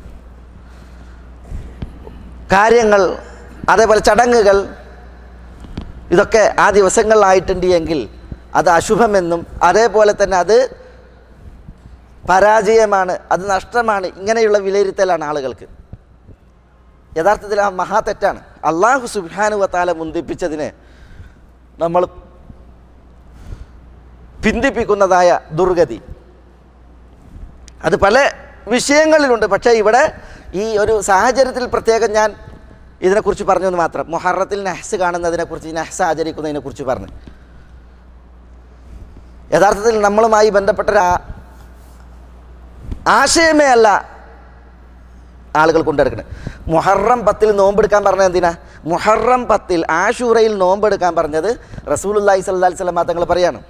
കാര്യങ്ങൾ, അതേപോലെ ചടങ്ങുകൾ, ഇതൊക്കെ ആ ദിവസങ്ങളിലായിട്ടുണ്ട് എങ്കിൽ അത് അശുഭമെന്നും, അതേപോലെ തന്നെ അത് പരാജയമാണ്, അത് നഷ്ടമാണ്, ഇങ്ങനെയുള്ള വിലയിരുത്തലാണ് ആളുകൾക്ക്. യഥാർത്ഥത്തിൽ ആ മഹാ തെറ്റാണ്. അല്ലാഹു സുബ്ഹാനഹു വ തആല മുന്തിപ്പിച്ചതിനെ നമ്മൾ പിന്തിപ്പിക്കുന്നതായ ദുർഗതി അത് പല വിഷയങ്ങളിലുണ്ട്. പക്ഷേ ഇവിടെ ഈ ഒരു സാഹചര്യത്തിൽ പ്രത്യേകം ഞാൻ ഇതിനെക്കുറിച്ച് പറഞ്ഞെന്ന് മാത്രം. മുഹറത്തിൽ നെഹ്സ് കാണുന്നതിനെക്കുറിച്ച്, നെഹ്സ് ആചരിക്കുന്നതിനെക്കുറിച്ച് പറഞ്ഞു. യഥാർത്ഥത്തിൽ നമ്മളുമായി ബന്ധപ്പെട്ടൊരു ആശയമേ അല്ല ആളുകൾ കൊണ്ടെടുക്കുന്നത്. മുഹറം പത്തിൽ നോമ്പെടുക്കാൻ പറഞ്ഞത് എന്തിനാ? മുഹറം പത്തിൽ ആശൂറയിൽ നോമ്പെടുക്കാൻ പറഞ്ഞത് റസൂലുള്ളാഹി സ്വല്ലല്ലാഹി അലൈഹി വസല്ലം തങ്ങൾ പറയാണ്.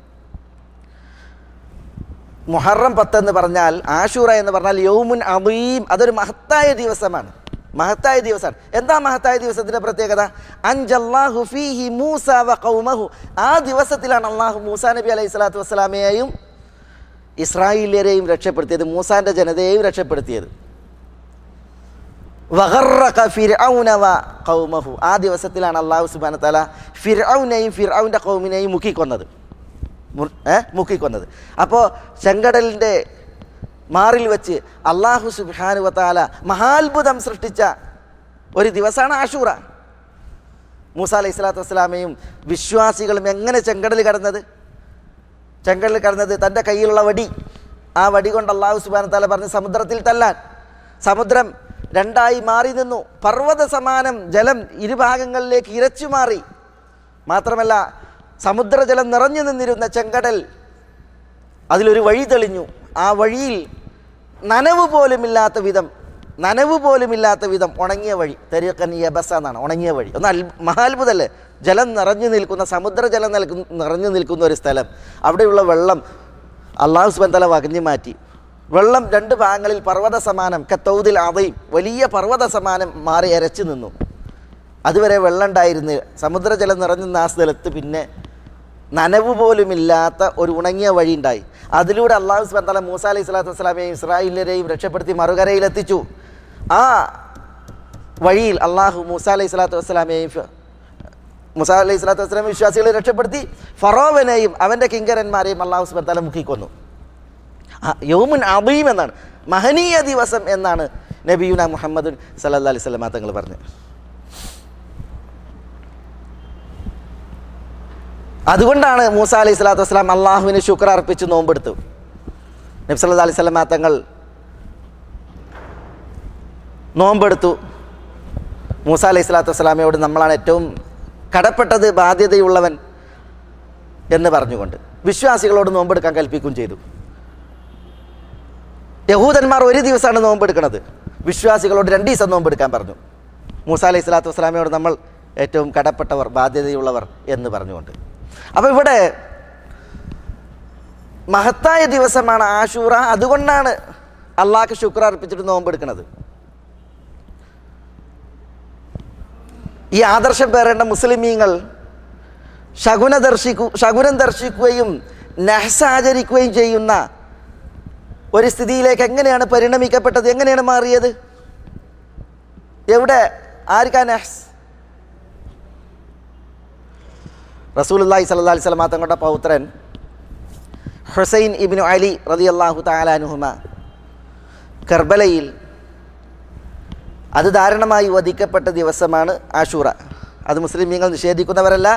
മുഹറം പത്ത് എന്ന് പറഞ്ഞാൽ, ആശൂറ എന്ന് പറഞ്ഞാൽ യൗമുൻ അദീം, അതൊരു മഹത്തായ ദിവസമാണ്. മഹത്തായ ദിവസമാണ്. എന്താ മഹത്തായ ദിവസത്തിൻ്റെ പ്രത്യേകത? അൻജല്ലാഹു ഫീഹി മൂസ വ ഖൗമഹു. ആ ദിവസത്തിലാണ് അള്ളാഹു മൂസാ നബി അലൈഹി സ്വലാത്തു വസ്സലാമയെയും ഇസ്രായേലിയരെയും രക്ഷപ്പെടുത്തിയത്, മൂസാൻ്റെ ജനതയെയും രക്ഷപ്പെടുത്തിയത്. വഗറഖ ഫിർഔന വ ഖൗമഹു. ആ ദിവസത്തിലാണ് അള്ളാഹു സുബ്ഹാനഹു വ തആല ഫിർഔനെയും ഫിർഔൻ്റെ ഖൗമിനെയും മുക്കിക്കൊന്നത് ഏഹ് മുക്കിക്കൊന്നത് അപ്പോൾ ചെങ്കടലിൻ്റെ മാറിൽ വെച്ച് അള്ളാഹു സുബ്ഹാനഹു വ തആല മഹാത്ഭുതം സൃഷ്ടിച്ച ഒരു ദിവസമാണ് ആശൂറ. മൂസ അലൈഹി സ്വലാത്തു വസ്സലാമയും വിശ്വാസികളും എങ്ങനെ ചെങ്കടൽ കടന്നത്? ചെങ്കടൽ കടന്നത് തൻ്റെ കയ്യിലുള്ള വടി ആ വടി കൊണ്ട് അല്ലാഹു സുബ്ഹാനഹു വ തആല പറഞ്ഞു സമുദ്രത്തിൽ തല്ലാൻ. സമുദ്രം രണ്ടായി മാറി നിന്നു. പർവ്വത സമാനം ജലം ഇരുഭാഗങ്ങളിലേക്ക് ഇരച്ചു മാറി. മാത്രമല്ല സമുദ്രജലം നിറഞ്ഞു നിന്നിരുന്ന ചെങ്കടൽ അതിലൊരു വഴി തെളിഞ്ഞു. ആ വഴിയിൽ നനവ് പോലുമില്ലാത്ത വിധം നനവ് പോലുമില്ലാത്ത വിധം ഉണങ്ങിയ വഴി. തരീഖൻ യബസ എന്നാണ്, ഉണങ്ങിയ വഴി. ഒന്ന് അൽ മഹാത്ഭുതമല്ലേ? ജലം നിറഞ്ഞു നിൽക്കുന്ന, സമുദ്രജലം നിൽക്കുന്ന നിറഞ്ഞു നിൽക്കുന്ന ഒരു സ്ഥലം, അവിടെയുള്ള വെള്ളം അല്ലാഹു സുബ്ഹാനഹു വ തആല വകഞ്ഞു മാറ്റി. വെള്ളം രണ്ട് ഭാഗങ്ങളിൽ പർവ്വത സമാനം കത്തൗദിൽ അദീം, വലിയ പർവ്വത സമാനം മാറി അരച്ചു നിന്നു. അതുവരെ വെള്ളം ഉണ്ടായിരുന്നു. സമുദ്രജലം നിറഞ്ഞു നിന്ന ആ സ്ഥലത്ത് പിന്നെ നനവ് പോലുമില്ലാത്ത ഒരു ഉണങ്ങിയ വഴി ഉണ്ടായി. അതിലൂടെ അല്ലാഹു സുബ്ഹാനഹു വ തആല മൂസ അലൈഹി സ്വലാത്തു വസ്സലാമയെയും ഇസ്രായേലിനെയും രക്ഷപ്പെടുത്തി മറുകരയിലെത്തിച്ചു. ആ വഴിയിൽ അള്ളാഹു മൂസ അലൈഹി സ്വലാത്തു വസ്സലാമയെയും മൂസ അലൈഹി സ്വലാത്തു വസ്സലാമയും വിശ്വാസികളെ രക്ഷപ്പെടുത്തി ഫറോവനെയും അവൻ്റെ കിങ്കരന്മാരെയും അല്ലാഹു സുബ്ഹാനഹു വ തആല മുക്കിക്കൊന്നു. യൗമുൻ അദീം എന്നാണ്, മഹനീയ ദിവസം എന്നാണ് നബിയുന മുഹമ്മദ് സല്ലല്ലാഹു അലൈഹി വസല്ലം തങ്ങൾ പറഞ്ഞു. അതുകൊണ്ടാണ് മൂസ അലൈഹി സ്വലാത്തു വസ്സലാം അള്ളാഹുവിന് ശുക്ർ അർപ്പിച്ച് നോമ്പെടുത്തു. നബി സല്ലല്ലാഹു അലൈഹി വസല്ലം തങ്ങൾ നോമ്പെടുത്തു. മൂസ അലൈഹി സ്വലാത്തു വസ്സലാമയോട് നമ്മളാണ് ഏറ്റവും കടപ്പെട്ടത്, ബാധ്യതയുള്ളവൻ എന്ന് പറഞ്ഞുകൊണ്ട് വിശ്വാസികളോട് നോമ്പെടുക്കാൻ കൽപ്പിക്കുകയും ചെയ്തു. യഹൂദന്മാർ ഒരു ദിവസമാണ് നോമ്പെടുക്കുന്നത്, വിശ്വാസികളോട് രണ്ട് ദിവസം നോമ്പെടുക്കാൻ പറഞ്ഞു. മൂസ അലൈഹി സ്വലാത്തു വസ്സലാമയോട് നമ്മൾ ഏറ്റവും കടപ്പെട്ടവർ, ബാധ്യതയുള്ളവർ എന്ന് പറഞ്ഞുകൊണ്ട്. അപ്പോൾ ഇവിടെ മഹത്തായ ദിവസമാണ് ആശൂറ. അതുകൊണ്ടാണ് അള്ളാഹ്ക്ക് ശുക്ർ അർപ്പിച്ചിട്ട് നോമ്പെടുക്കുന്നത്. ഈ ആദർശം പേറേണ്ട മുസ്ലിമീങ്ങൾ ശകുന ദർശിക്കു ശകുനം ദർശിക്കുകയും നഹ്സ് ആചരിക്കുകയും ചെയ്യുന്ന ഒരു സ്ഥിതിയിലേക്ക് എങ്ങനെയാണ് പരിണമിക്കപ്പെട്ടത്? എങ്ങനെയാണ് മാറിയത്? എവിടെ ആർക്കാ നഹ്സ്? റസൂലുള്ളാഹി സ്വല്ലല്ലാഹു അലൈഹി വസല്ലം തങ്ങളുടെ പൗത്രൻ ഹുസൈൻ ഇബ്നു അലി റളിയല്ലാഹു തആല അൻഹുമ കർബലയിൽ അത് ദാരുണമായി വധിക്കപ്പെട്ട ദിവസമാണ് ആശൂറ. അത് മുസ്ലിമീങ്ങൾ നിഷേധിക്കുന്നവരല്ല.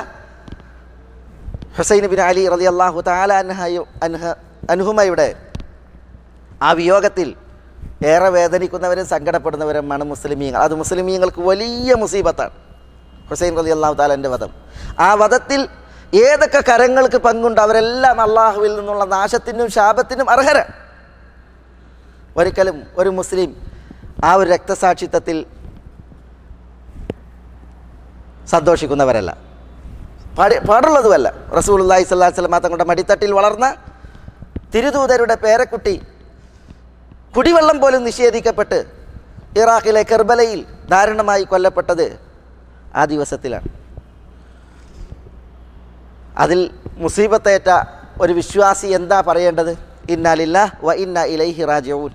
ഹുസൈൻ ഇബ്നു അലി റളിയല്ലാഹു തആല അൻഹ അൻഹുമയുടെ ആ വിയോഗത്തിൽ ഏറെ വേദനിക്കുന്നവരും സങ്കടപ്പെടുന്നവരുമാണ് മുസ്ലിമീങ്ങൾ. അത് മുസ്ലിമീങ്ങൾക്ക് വലിയ മുസീബത്താണ് ഹുസൈൻ റളിയല്ലാഹു തആലയുടെ വധം. ആ വധത്തിൽ ഏതൊക്കെ കരങ്ങൾക്ക് പങ്കുണ്ട് അവരെല്ലാം അള്ളാഹുവിൽ നിന്നുള്ള നാശത്തിനും ശാപത്തിനും അർഹരാണ്. ഒരിക്കലും ഒരു മുസ്ലിം ആ ഒരു രക്തസാക്ഷിത്വത്തിൽ സന്തോഷിക്കുന്നവരല്ല, പാടി പാടുള്ളതുമല്ല. റസൂലുള്ളാഹി സ്വല്ലല്ലാഹു അലൈഹി വസല്ലം തങ്ങളുടെ മടിത്തട്ടിൽ വളർന്ന തിരുദൂതരുടെ പേരക്കുട്ടി കുടിവെള്ളം പോലും നിഷേധിക്കപ്പെട്ട് ഇറാഖിലെ കർബലയിൽ ദാരുണമായി കൊല്ലപ്പെട്ടത് ആ ദിവസത്തിലാണ്. അതിൽ മുസീബത്തേറ്റ ഒരു വിശ്വാസി എന്താ പറയേണ്ടത്? ഇന്നാ ലില്ലാഹി വ ഇന്നാ ഇലൈഹി റാജിഊൻ.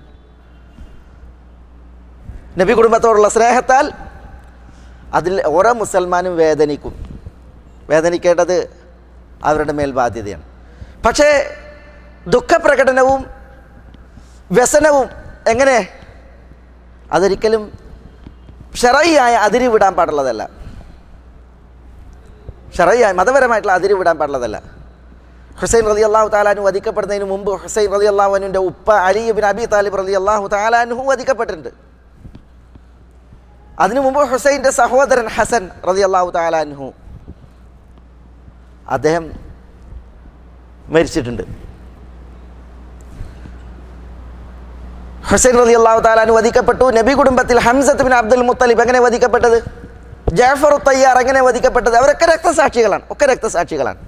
നബി കുടുംബത്തോടുള്ള സ്നേഹത്താൽ അതിൽ ഓരോ മുസൽമാനും വേദനിക്കും. വേദനിക്കേണ്ടത് അവരുടെ മേൽ ബാധ്യതയാണ്. പക്ഷേ ദുഃഖപ്രകടനവും വ്യസനവും എങ്ങനെ? അതൊരിക്കലും ശറഈയായ അതിര് വിടാൻ പാടുള്ളതല്ല. ശറഈയായ മതപരമായിട്ടുള്ള അതിര് വിടാൻ പാടുള്ളതല്ല. ഹുസൈൻ റളിയല്ലാഹു തആല അൻഹു വധിക്കപ്പെടുന്നതിന് മുമ്പ് ഹുസൈൻ റളിയല്ലാഹു അൻഹുവിൻ്റെ ഉപ്പ അലി ഇബ്നു അബി താലിബ് റളിയല്ലാഹു തആല അൻഹു വധിക്കപ്പെട്ടിട്ടുണ്ട്. അതിനു മുമ്പ് ഹുസൈൻ്റെ സഹോദരൻ ഹസൻ റളിയല്ലാഹു തആല അൻഹു അദ്ദേഹം മരിച്ചിട്ടുണ്ട്. ഹുസൈൻ റളിയല്ലാഹു തആല അൻഹു വധിക്കപ്പെട്ടു. നബി കുടുംബത്തിൽ ഹംസത്ത് ബിൻ അബ്ദുൽ മുത്തലിബ് എങ്ങനെ വധിക്കപ്പെട്ടത്? ജാഫർ തയ്യാർ എങ്ങനെ വധിക്കപ്പെട്ടത്? അവരൊക്കെ രക്തസാക്ഷികളാണ്, ഒക്കെ രക്തസാക്ഷികളാണ്.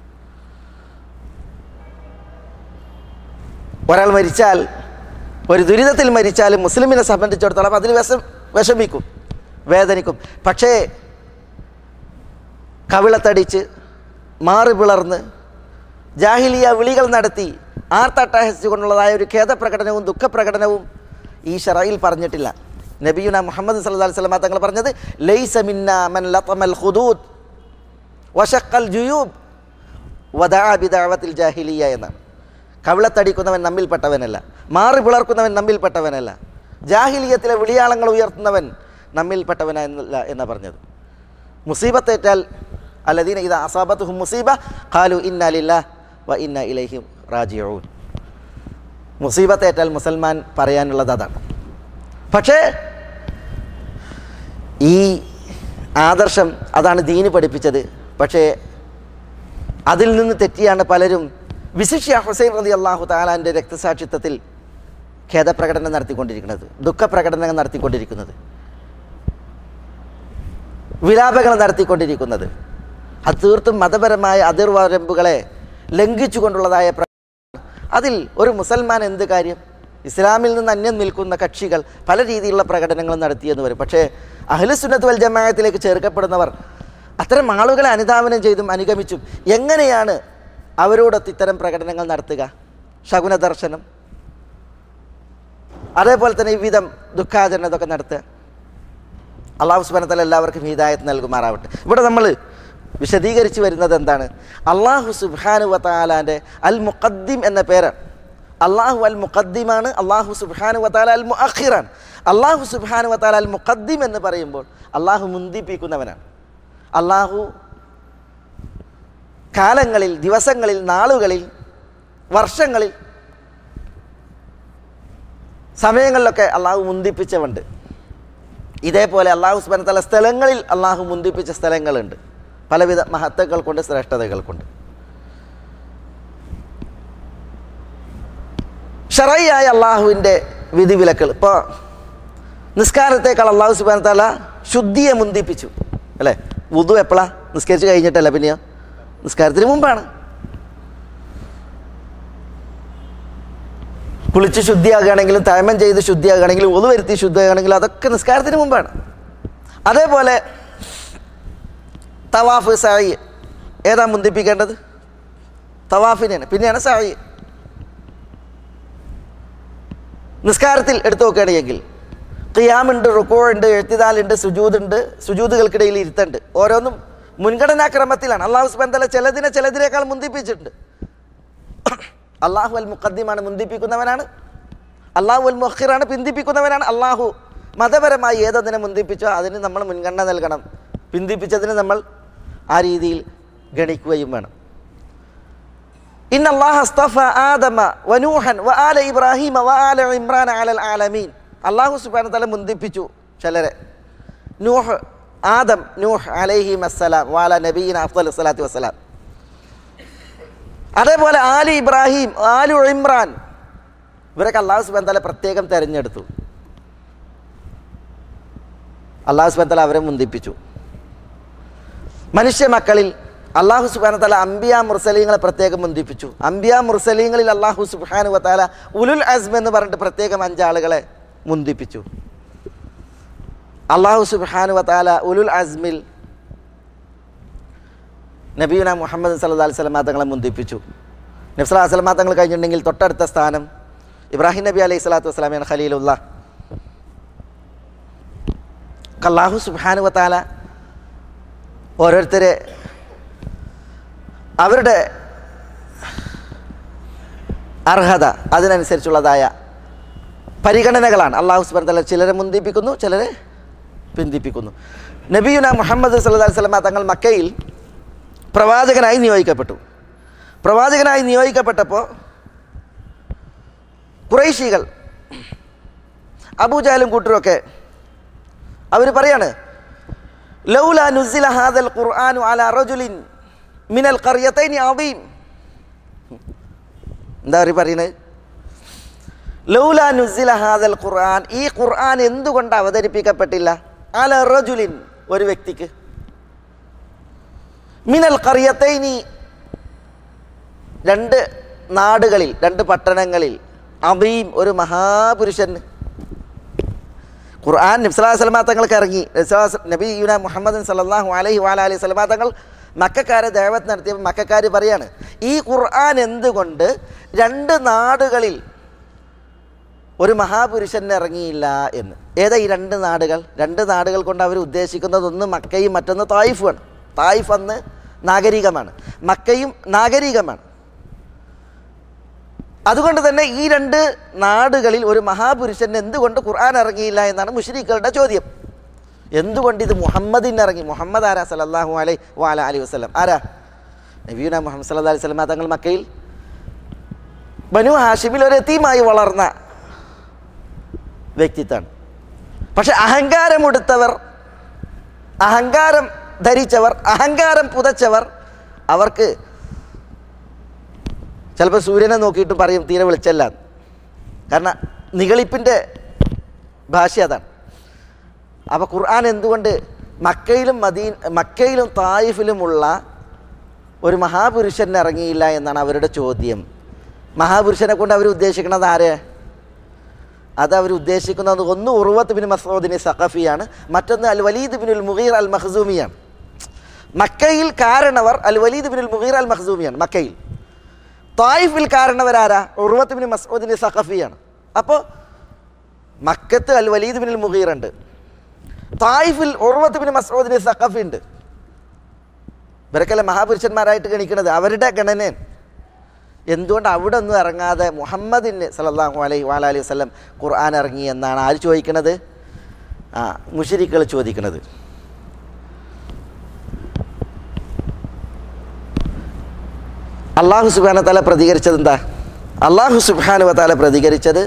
ഒരാൾ മരിച്ചാൽ, ഒരു ദുരിതത്തിൽ മരിച്ചാലും മുസ്ലിമിനെ സംബന്ധിച്ചിടത്തോളം അതിൽ വിഷം വിഷമിക്കും, വേദനിക്കും. പക്ഷേ കവിളത്തടിച്ച് മാറി പിളർന്ന് ജാഹിലിയ വിളികൾ നടത്തി ആർത്തട്ടഹസിച്ചുകൊണ്ടുള്ളതായ ഒരു ഖേദപ്രകടനവും ദുഃഖപ്രകടനവും ഈ ശറയിൽ പറഞ്ഞിട്ടില്ല. നബിയുന മുഹമ്മദ് സല്ലല്ലാഹു അലൈഹി വസല്ലം തങ്ങൾ പറഞ്ഞത് ലൈസ മിന്നാ മൻ ലതമൽ ഖുദൂദ് വശഖൽ ജുയൂബ് വദഅ ബിദഅവത്തിൽ ജാഹിലിയ എന്നാണ്. കവിളത്തടിക്കുന്നവൻ നമ്മിൽപ്പെട്ടവനല്ല, മാറി പിളർക്കുന്നവൻ നമ്മിൽപ്പെട്ടവനല്ല, ജാഹിലിയത്തിലെ വിളിയാളങ്ങൾ ഉയർത്തുന്നവൻ നമ്മിൽപ്പെട്ടവനല്ല എന്നാണ് പറഞ്ഞത്. മുസീബത്തേറ്റാൽ അല്ലദീന ഇദാ അസാബത്തുഹും മുസീബ ഖാലു ഇന്നാ ലില്ലാഹി വ ഇന്നാ ഇലൈഹി റാജിഊൻ. മുസീബത്തേറ്റാൽ മുസൽമാൻ പറയാനുള്ളത് അതാണ്. പക്ഷേ ഈ ആദർശം അതാണ് ദീന് പഠിപ്പിച്ചത്. പക്ഷേ അതിൽ നിന്ന് തെറ്റിയാണ് പലരും വിശിഷ്യ ഹുസൈൻ റളിയല്ലാഹു തആലാന്റെ രക്തസാക്ഷിത്വത്തിൽ ഖേദപ്രകടനം നടത്തിക്കൊണ്ടിരിക്കുന്നത്, ദുഃഖപ്രകടനങ്ങൾ നടത്തിക്കൊണ്ടിരിക്കുന്നത്, വിലാപങ്ങൾ നടത്തിക്കൊണ്ടിരിക്കുന്നത്. അത് തീർത്തും മതപരമായ അതിർവരമ്പുകളെ ലംഘിച്ചുകൊണ്ടുള്ളതായ അതിൽ ഒരു മുസൽമാൻ എന്ത് കാര്യം? ഇസ്ലാമിൽ നിന്ന് അന്യം നിൽക്കുന്ന കക്ഷികൾ പല രീതിയിലുള്ള പ്രകടനങ്ങൾ നടത്തിയെന്ന് വരും. പക്ഷേ അഹ്ലുസുന്നത്ത് വൽ ജമാഅത്തിലേക്ക് ചേർക്കപ്പെടുന്നവർ അത്തരം ആളുകളെ അനുധാവനം ചെയ്തും അനുഗമിച്ചും എങ്ങനെയാണ് അവരോടൊത്ത് ഇത്തരം പ്രകടനങ്ങൾ നടത്തുക? ശകുന ദർശനം, അതേപോലെ തന്നെ വിവിധം ദുഃഖാചരണം ഇതൊക്കെ നടത്തുക. അള്ളാഹു സുബ്ഹാനഹു വ തആല എല്ലാവർക്കും ഹിദായത്ത് നൽകുമാറാവട്ടെ. ഇവിടെ നമ്മൾ വിശദീകരിച്ച് വരുന്നത് എന്താണ്? അള്ളാഹു സുബ്ഹാനഹു വ തആലാൻ്റെ അൽ മുഖദ്ദിം എന്ന പേരാണ്. അള്ളാഹു അൽ മുഖദ്ദിമാണ്, അള്ളാഹു സുബ്ഹാനഹു വ തആല അൽ മുഅഖിറാണ്. അള്ളാഹു സുബ്ഹാനഹു വ തആല അൽ മുഖദ്ദിം എന്ന് പറയുമ്പോൾ അള്ളാഹു മുന്തിപ്പിക്കുന്നവനാണ്. അള്ളാഹു കാലങ്ങളിൽ, ദിവസങ്ങളിൽ, നാളുകളിൽ, വർഷങ്ങളിൽ, സമയങ്ങളിലൊക്കെ അള്ളാഹു മുന്തിപ്പിച്ചവുണ്ട്. ഇതേപോലെ അള്ളാഹു സുബ്ഹാനഹു വ തആല സ്ഥലങ്ങളിൽ അള്ളാഹു മുന്തിപ്പിച്ച സ്ഥലങ്ങളുണ്ട്, പലവിധ മഹത്വങ്ങൾ കൊണ്ട്, ശ്രേഷ്ഠതകൾ കൊണ്ട്. ശറഈയായ അള്ളാഹുവിൻ്റെ വിധിവിലക്കൾ, ഇപ്പോൾ നിസ്കാരത്തേക്കാൾ അള്ളാഹു സുബ്ഹാനഹു വ തആല ശുദ്ധിയെ മുന്തിപ്പിച്ചു അല്ലേ? വുദു എപ്പോഴാണ്? നിസ്കരിച്ച് കഴിഞ്ഞിട്ടല്ല, പിന്നെയോ നിസ്കാരത്തിന് മുമ്പാണ്. കുളിച്ച് ശുദ്ധിയാകുകയാണെങ്കിലും, തയമം ചെയ്ത് ശുദ്ധിയാകുകയാണെങ്കിലും, വുദു വരുത്തി ശുദ്ധിയാകുകയാണെങ്കിലും അതൊക്കെ നിസ്കാരത്തിന് മുമ്പാണ്. അതേപോലെ തവാഫ്, സഅയ് ഏതാ മുന്തിപ്പിക്കേണ്ടത്? തവാഫിനെയാണ്, പിന്നെയാണ് സഅയ്. നിസ്കാരത്തിൽ എടുത്തു നോക്കുകയാണെങ്കിൽ ഖിയാമുണ്ട്, റുകൂഉണ്ട്, ഇഅ്തിദാലുണ്ട്, സുജൂദുണ്ട്, സുജൂദുകൾക്കിടയിൽ ഇരുത്തുണ്ട്. ഓരോന്നും മുൻഗണനാക്രമത്തിലാണ്. അള്ളാഹു സുബ്ഹാനഹു വ തആല ചിലതിനെ ചിലതിനേക്കാൾ മുന്തിപ്പിച്ചിട്ടുണ്ട്. അള്ളാഹു അൽ മുഖദ്ദിമാണ്, മുന്തിപ്പിക്കുന്നവനാണ്. അള്ളാഹു അൽ മുഅഖിറാണ്, പിന്തിപ്പിക്കുന്നവനാണ്. അള്ളാഹു മതപരമായി ഏതൊന്നിനെ മുന്തിപ്പിച്ചോ അതിന് നമ്മൾ മുൻഗണന നൽകണം. പിന്തിപ്പിച്ചതിന് നമ്മൾ ആ രീതിയിൽ ഗണിക്കുകയും വേണം. ഇന്നല്ലാഹ അസ്തഫ ആദമ വനൂഹൻ വആല ഇബ്രാഹിമ വആല ഇമ്രാൻ അലൽ ആലമീൻ. അള്ളാഹു സുബ്ഹാനഹു വ തആല മുന്തിപ്പിച്ചു ചിലരെ. നൂഹ്, ആദം, നൂഹ് അലൈഹിം അസ്സലാം വഅല നബിയിന അഫ്ളലു സ്വലാത്തു വസ്സലാം. അതേപോലെ ആലി ഇബ്രാഹിം, ആലു ഇമ്രാൻ, ഇവരൊക്കെ അള്ളാഹു സുബ്ഹാനഹു വ തആല പ്രത്യേകം തിരഞ്ഞെടുത്തു. അള്ളാഹു സുബ്ഹാനഹു വ തആല അവരെ മുന്തിപ്പിച്ചു. മനുഷ്യ മക്കളിൽ അള്ളാഹു സുബ്ഹാനഹു വ തആല അംബിയാ മുർസലീങ്ങളെ പ്രത്യേകം മുന്തിപ്പിച്ചു. അംബിയാ മുർസലീങ്ങളിൽ അള്ളാഹു സുബ്ഹാനഹു വ തആല ഉലുൽ അസ്മ് എന്ന് പറഞ്ഞിട്ട് പ്രത്യേകം അഞ്ചാളുകളെ മുന്തിപ്പിച്ചു. അള്ളാഹു സുബ്ഹാനഹു വ തആല ഉലുൽ അസ്മിൽ നബിയുന മുഹമ്മദ് സല്ലല്ലാഹു അലൈഹി വസല്ലം തങ്ങളെ മുന്തിപ്പിച്ചു. നബി സല്ലല്ലാഹു അലൈഹി വസല്ലം തങ്ങൾ കഴിഞ്ഞിട്ടുണ്ടെങ്കിൽ തൊട്ടടുത്ത സ്ഥാനം ഇബ്രാഹിം നബി അലൈഹി സ്വലാത്തു വസ്സലാമയാണ്, ഖലീലുല്ലാഹ്. അള്ളാഹു സുബ്ഹാനഹു വ തആല ഓരോരുത്തരെ അവരുടെ അർഹത അതിനനുസരിച്ചുള്ളതായ പരിഗണനകളാണ്. അള്ളാഹു സുബ്ഹാനഹു വ തആല ചിലരെ മുന്തിപ്പിക്കുന്നു, ചിലരെ പിന്തിപ്പിക്കുന്നു. നബിയുന മുഹമ്മദ് സല്ലല്ലാഹു അലൈഹി വസല്ലം തങ്ങൾ മക്കയിൽ പ്രവാചകനായി നിയോഗിക്കപ്പെട്ടു. പ്രവാചകനായി നിയോഗിക്കപ്പെട്ടപ്പോൾ ഖുറൈശികൾ, അബൂജഹലും കൂട്ടരൊക്കെ അവർ പറയാണ്, ലൗലാ നുസില ഹാദൽ ഖുർആനു അലാ റജുലിൻ മിനൽ ഖർയതൈനി അദീം. എന്താ അവർ പറയുന്നത്? ലൗലാ നുസില ഹാദൽ ഖുർആൻ, ഈ ഖുർആൻ എന്തുകൊണ്ട് അവതരിപ്പിക്കപ്പെട്ടില്ല അലാ റജുലിൻ, ഒരു വ്യക്തിക്ക്, മിനൽ ഖർയതൈനി, രണ്ട് നാടുകളിൽ, രണ്ട് പട്ടണങ്ങളിൽ, അദീം, ഒരു മഹാപുരുഷൻ. ഖുർആൻ നബി സല്ലല്ലാഹു അലൈഹി വസല്ലം തങ്ങൾക്ക് ഇറങ്ങി. നബിയുന മുഹമ്മദ് സല്ലല്ലാഹു അലൈഹി വഅലൈഹി വസല്ലം തങ്ങൾ മക്കക്കാരെ ദഅവത്ത് നടത്തിയപ്പോൾ മക്കക്കാർ പറയാണ്, ഈ ഖുർആൻ എന്തുകൊണ്ട് രണ്ട് നാടുകളിൽ ഒരു മഹാപുരുഷന് ഇറങ്ങിയില്ല എന്ന്. ഏതാ ഈ രണ്ട് നാടുകൾ? രണ്ട് നാടുകൾ കൊണ്ട് അവർ ഉദ്ദേശിക്കുന്നത് ഒന്ന് മക്കയും മറ്റൊന്ന് തായിഫുമാണ്. തായിഫ് അന്ന് നാഗരികമാണ്, മക്കയും നാഗരികമാണ്. അതുകൊണ്ട് തന്നെ ഈ രണ്ട് നാടുകളിൽ ഒരു മഹാപുരുഷന് എന്തുകൊണ്ട് ഖുർആൻ ഇറങ്ങിയില്ല എന്നാണ് മുശ്രിക്കുകളുടെ ചോദ്യം. എന്തുകൊണ്ട് ഇത് മുഹമ്മദിന് ഇറങ്ങി? മുഹമ്മദ് ആരാ? സല്ലല്ലാഹു അലൈഹി വഅല അലിഹി വസല്ലം. ആരാ? നബിയുന മുഹമ്മദ് സല്ലല്ലാഹു അലൈഹി വസല്ലം തങ്ങൾ മക്കയിൽ ബനു ഹാഷിമിൽ ഒരു യതീമായി വളർന്ന വ്യക്തിത്വമാണ്. പക്ഷെ അഹങ്കാരമെടുത്തവർ, അഹങ്കാരം ധരിച്ചവർ, അഹങ്കാരം പുതച്ചവർ, അവർക്ക് ചിലപ്പോൾ സൂര്യനെ നോക്കിയിട്ട് പറയും തീരെ വെളിച്ചല്ല. കാരണം നിഗളിപ്പിൻ്റെ ഭാഷ അതാണ്. അപ്പോൾ ഖുർആൻ എന്തുകൊണ്ട് മക്കയിലും മദീൻ മക്കയിലും തായിഫിലുമുള്ള ഒരു മഹാപുരുഷൻ ഇറങ്ങിയില്ല എന്നാണ് അവരുടെ ചോദ്യം. മഹാപുരുഷനെ കൊണ്ട് അവർ ഉദ്ദേശിക്കുന്നത് ആരെ? അത് അവർ ഉദ്ദേശിക്കുന്നത് ഒന്ന് ഉർവത്ത് ബിൻ മസ്ഊദിന് സഖഫിയാണ്, മറ്റൊന്ന് അൽ വലീദ് ബിനുൽ മുഗീർ അൽ മഖ്സൂമിയാണ്. മക്കയിൽ കാരണവർ അൽ വലീദ് ബിനുൽ മുഗീർ അൽ മഖ്സൂമിയാണ് മക്കയിൽ. തായിഫിൽ കാരണവരാരാ? ഉർവത്ത് ബിൻ മസ്ഊദിന് സഖഫിയാണ്. അപ്പോൾ മക്കത്ത് അൽ വലീദ് ബിനുൽ മുഗീർ ഉണ്ട്, തായിഫിൽ ഉർവത്ത് ബിൻ മസ്ഊദിന് സഖഫി ഉണ്ട്. ഇവരൊക്കെയല്ല മഹാപുരുഷന്മാരായിട്ട് ഗണിക്കുന്നത്, അവരുടെ ഗണനൻ. എന്തുകൊണ്ട് അവിടെ ഒന്നും ഇറങ്ങാതെ മുഹമ്മദിന് സല്ലല്ലാഹു അലൈഹി വഅലൈഹി വസല്ലം ഖുർആൻ ഇറങ്ങി എന്നാണ് ആര് ചോദിക്കുന്നത്? ആ മുശ്രിക്കുകൾ ചോദിക്കുന്നത്. അല്ലാഹു സുബ്ഹാനഹു വ തആല പ്രതികരിച്ചത് എന്താ? അല്ലാഹു സുബ്ഹാനഹു വ തആല പ്രതികരിച്ചത്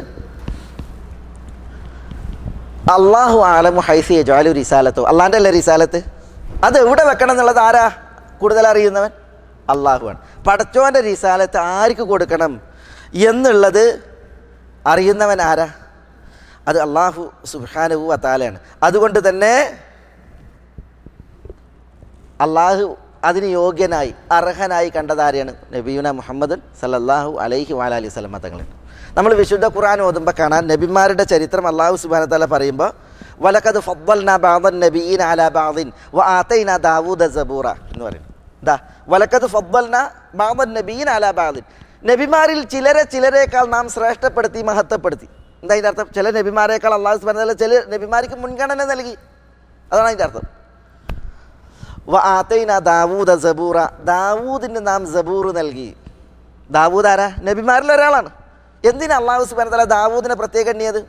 അല്ലാഹു അഅലമു ഹൈസു യജ്അലു റിസാലത്തോ, അള്ളാൻ്റെ അല്ലേ റിസാലത്ത്, അത് എവിടെ വെക്കണം എന്നുള്ളത് ആരാ കൂടുതൽ അറിയുന്നവൻ? അള്ളാഹുവാണ്. പടച്ചോൻ്റെ റിസാലത്ത് ആർക്ക് കൊടുക്കണം എന്നുള്ളത് അറിയുന്നവൻ ആരാ? അത് അല്ലാഹു സുബ്ഹാനഹു വ തആലയാണ്. അതുകൊണ്ട് തന്നെ അള്ളാഹു അതിന് യോഗ്യനായി അർഹനായി കണ്ടതാരെയാണ്? നബിയുന മുഹമ്മദ് സല്ലല്ലാഹു അലൈഹി വഅലൈഹി വസല്ലം തങ്ങളാണ്. നമ്മൾ വിശുദ്ധ ഖുർആൻ ഓതുമ്പോൾ കാണാൻ നബിമാരുടെ ചരിത്രം അല്ലാഹു സുബ്ഹാനഹു വ തആല പറയുമ്പോൾ വലഖദ് ഫദ്ദൽനാ ബഅദൻ നബിയീന അലാ ബഅദിൻ വആതൈനാ ദാവൂദ സബൂറ എന്ന് പറയും. ദാ വലഖദ് ഫദ്ദൽനാ ബഅദൻ നബിയീന അലാ ബഅദിൻ, നബിമാരിൽ ചിലരെ ചിലരേക്കാൾ നാം ശ്രേഷ്ഠപ്പെടുത്തി മഹത്വപ്പെടുത്തി. എന്താ അതിൻ്റെ അർത്ഥം? ചില നബിമാരേക്കാൾ അല്ലാഹു സുബ്ഹാനഹു വ തആല ചില നബിമാർക്ക് മുൻഗണന നൽകി, അതാണ് അതിൻ്റെ അർത്ഥം. വആതൈനാ ദാവൂദ സബൂറ, ദാവൂദിന് നാം സബൂർ നൽകി. ദാവൂദ് ആരാ? നബിമാരിൽ ഒരാളാണ്. എന്തിനാ അല്ലാഹു സുബ്ഹാനഹു വ തആല ദാവൂദിനെ പ്രത്യേകം എണ്ണിയത്?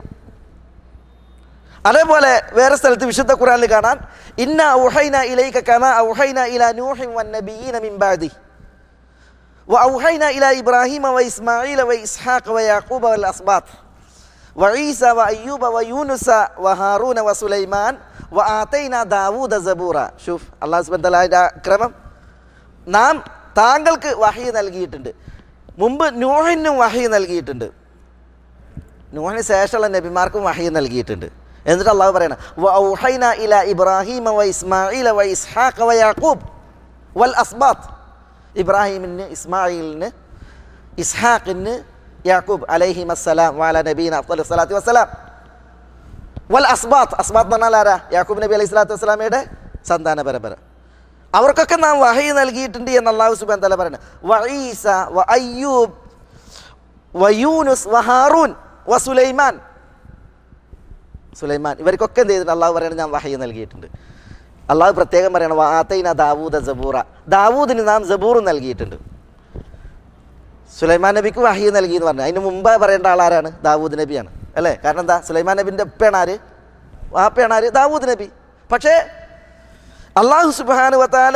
അതേപോലെ വേറെ സ്ഥലത്ത് വിശുദ്ധ ഖുർആനിൽ കാണാൻ ഇന്നാ ഔഹൈനാ ഇലൈക കമാ ഔഹൈനാ ഇലാ നൂഹിൻ വന്നബിയ്യീന മിൻ ബഅദി വഔഹൈനാ ഇലാ ഇബ്രാഹീമ വഇസ്മാഈല വഇസ്ഹാഖ വയാഖൂബ വൽ അസ്ബാത്ത് വഈസ വഅയ്യൂബ വയൂനുസ വഹാറൂന വസുലൈമാൻ വആതൈനാ ദാവൂദ സബൂറ. ഷൂഫ്, അല്ലാഹു സുബ്ഹാനഹു വ തആലയുടെ ക്രമം. നാം താങ്കൾക്ക് വഹി നൽകിയിട്ടുണ്ട്, മുമ്പ് നൂഹിനും വഹി നൽകിയിട്ടുണ്ട്, നൂഹിന് ശേഷമുള്ള നബിമാർക്കും വഹി നൽകിയിട്ടുണ്ട്. എന്നിട്ട് അള്ളാഹു പറയണം വഔഹൈനാ ഇലാ ഇബ്രാഹീമ വഇസ്മാഈല വഇസ്ഹാഖ വയാഖൂബ് വൽ അസ്ബാത്ത്, ഇബ്രാഹീമിന്, ഇസ്മാഈലിന്, ഇസ്ഹാഖിന്, യാക്കൂബ് അലൈഹിമസ്സലാം വഅലാ നബീന അഫ്ളലു സ്വലാത്തി വസ്സലാം വൽ അസ്ബാത്ത്. അസ്ബാത്ത് എന്ന് പറഞ്ഞാൽ ആരാ? യാക്കൂബ് നബി അലൈഹി സ്വലാത്തു വസ്സലാമയുടെ സന്താന പരമ്പര. അവർക്കൊക്കെ നാം വഹി നൽകിയിട്ടുണ്ട് എന്ന് അല്ലാഹു സുബ്ഹാനഹു വ തആല പറയുന്നത്. വഈസ വഅയ്യൂബ് വയൂനുസ് വഹാറൂൻ വസുലൈമാൻ, സുലൈമാൻ, ഇവർക്കൊക്കെ എന്ത് ചെയ്തിട്ടുണ്ട്? അള്ളാഹു പറയണം ഞാൻ വഹി നൽകിയിട്ടുണ്ട്. അള്ളാഹു പ്രത്യേകം പറയണം വആതൈനാ ദാവൂദ സബൂറ, ദാവൂദിന് നാം സബൂർ നൽകിയിട്ടുണ്ട്. സുലൈമാൻ നബിക്ക് വഹി നൽകി എന്ന് പറഞ്ഞു. അതിന് മുമ്പ് പറയേണ്ട ആളാരാണ്? ദാവൂദ് നബിയാണ് അല്ലേ? കാരണം എന്താ? സുലൈമാൻ നബിൻ്റെ ഉപ്പയാണ് ആര്? വാപ്പയാണ് ആര്? ദാവൂദ് നബി. പക്ഷേ അല്ലാഹു സുബ്ഹാനഹു വ തആല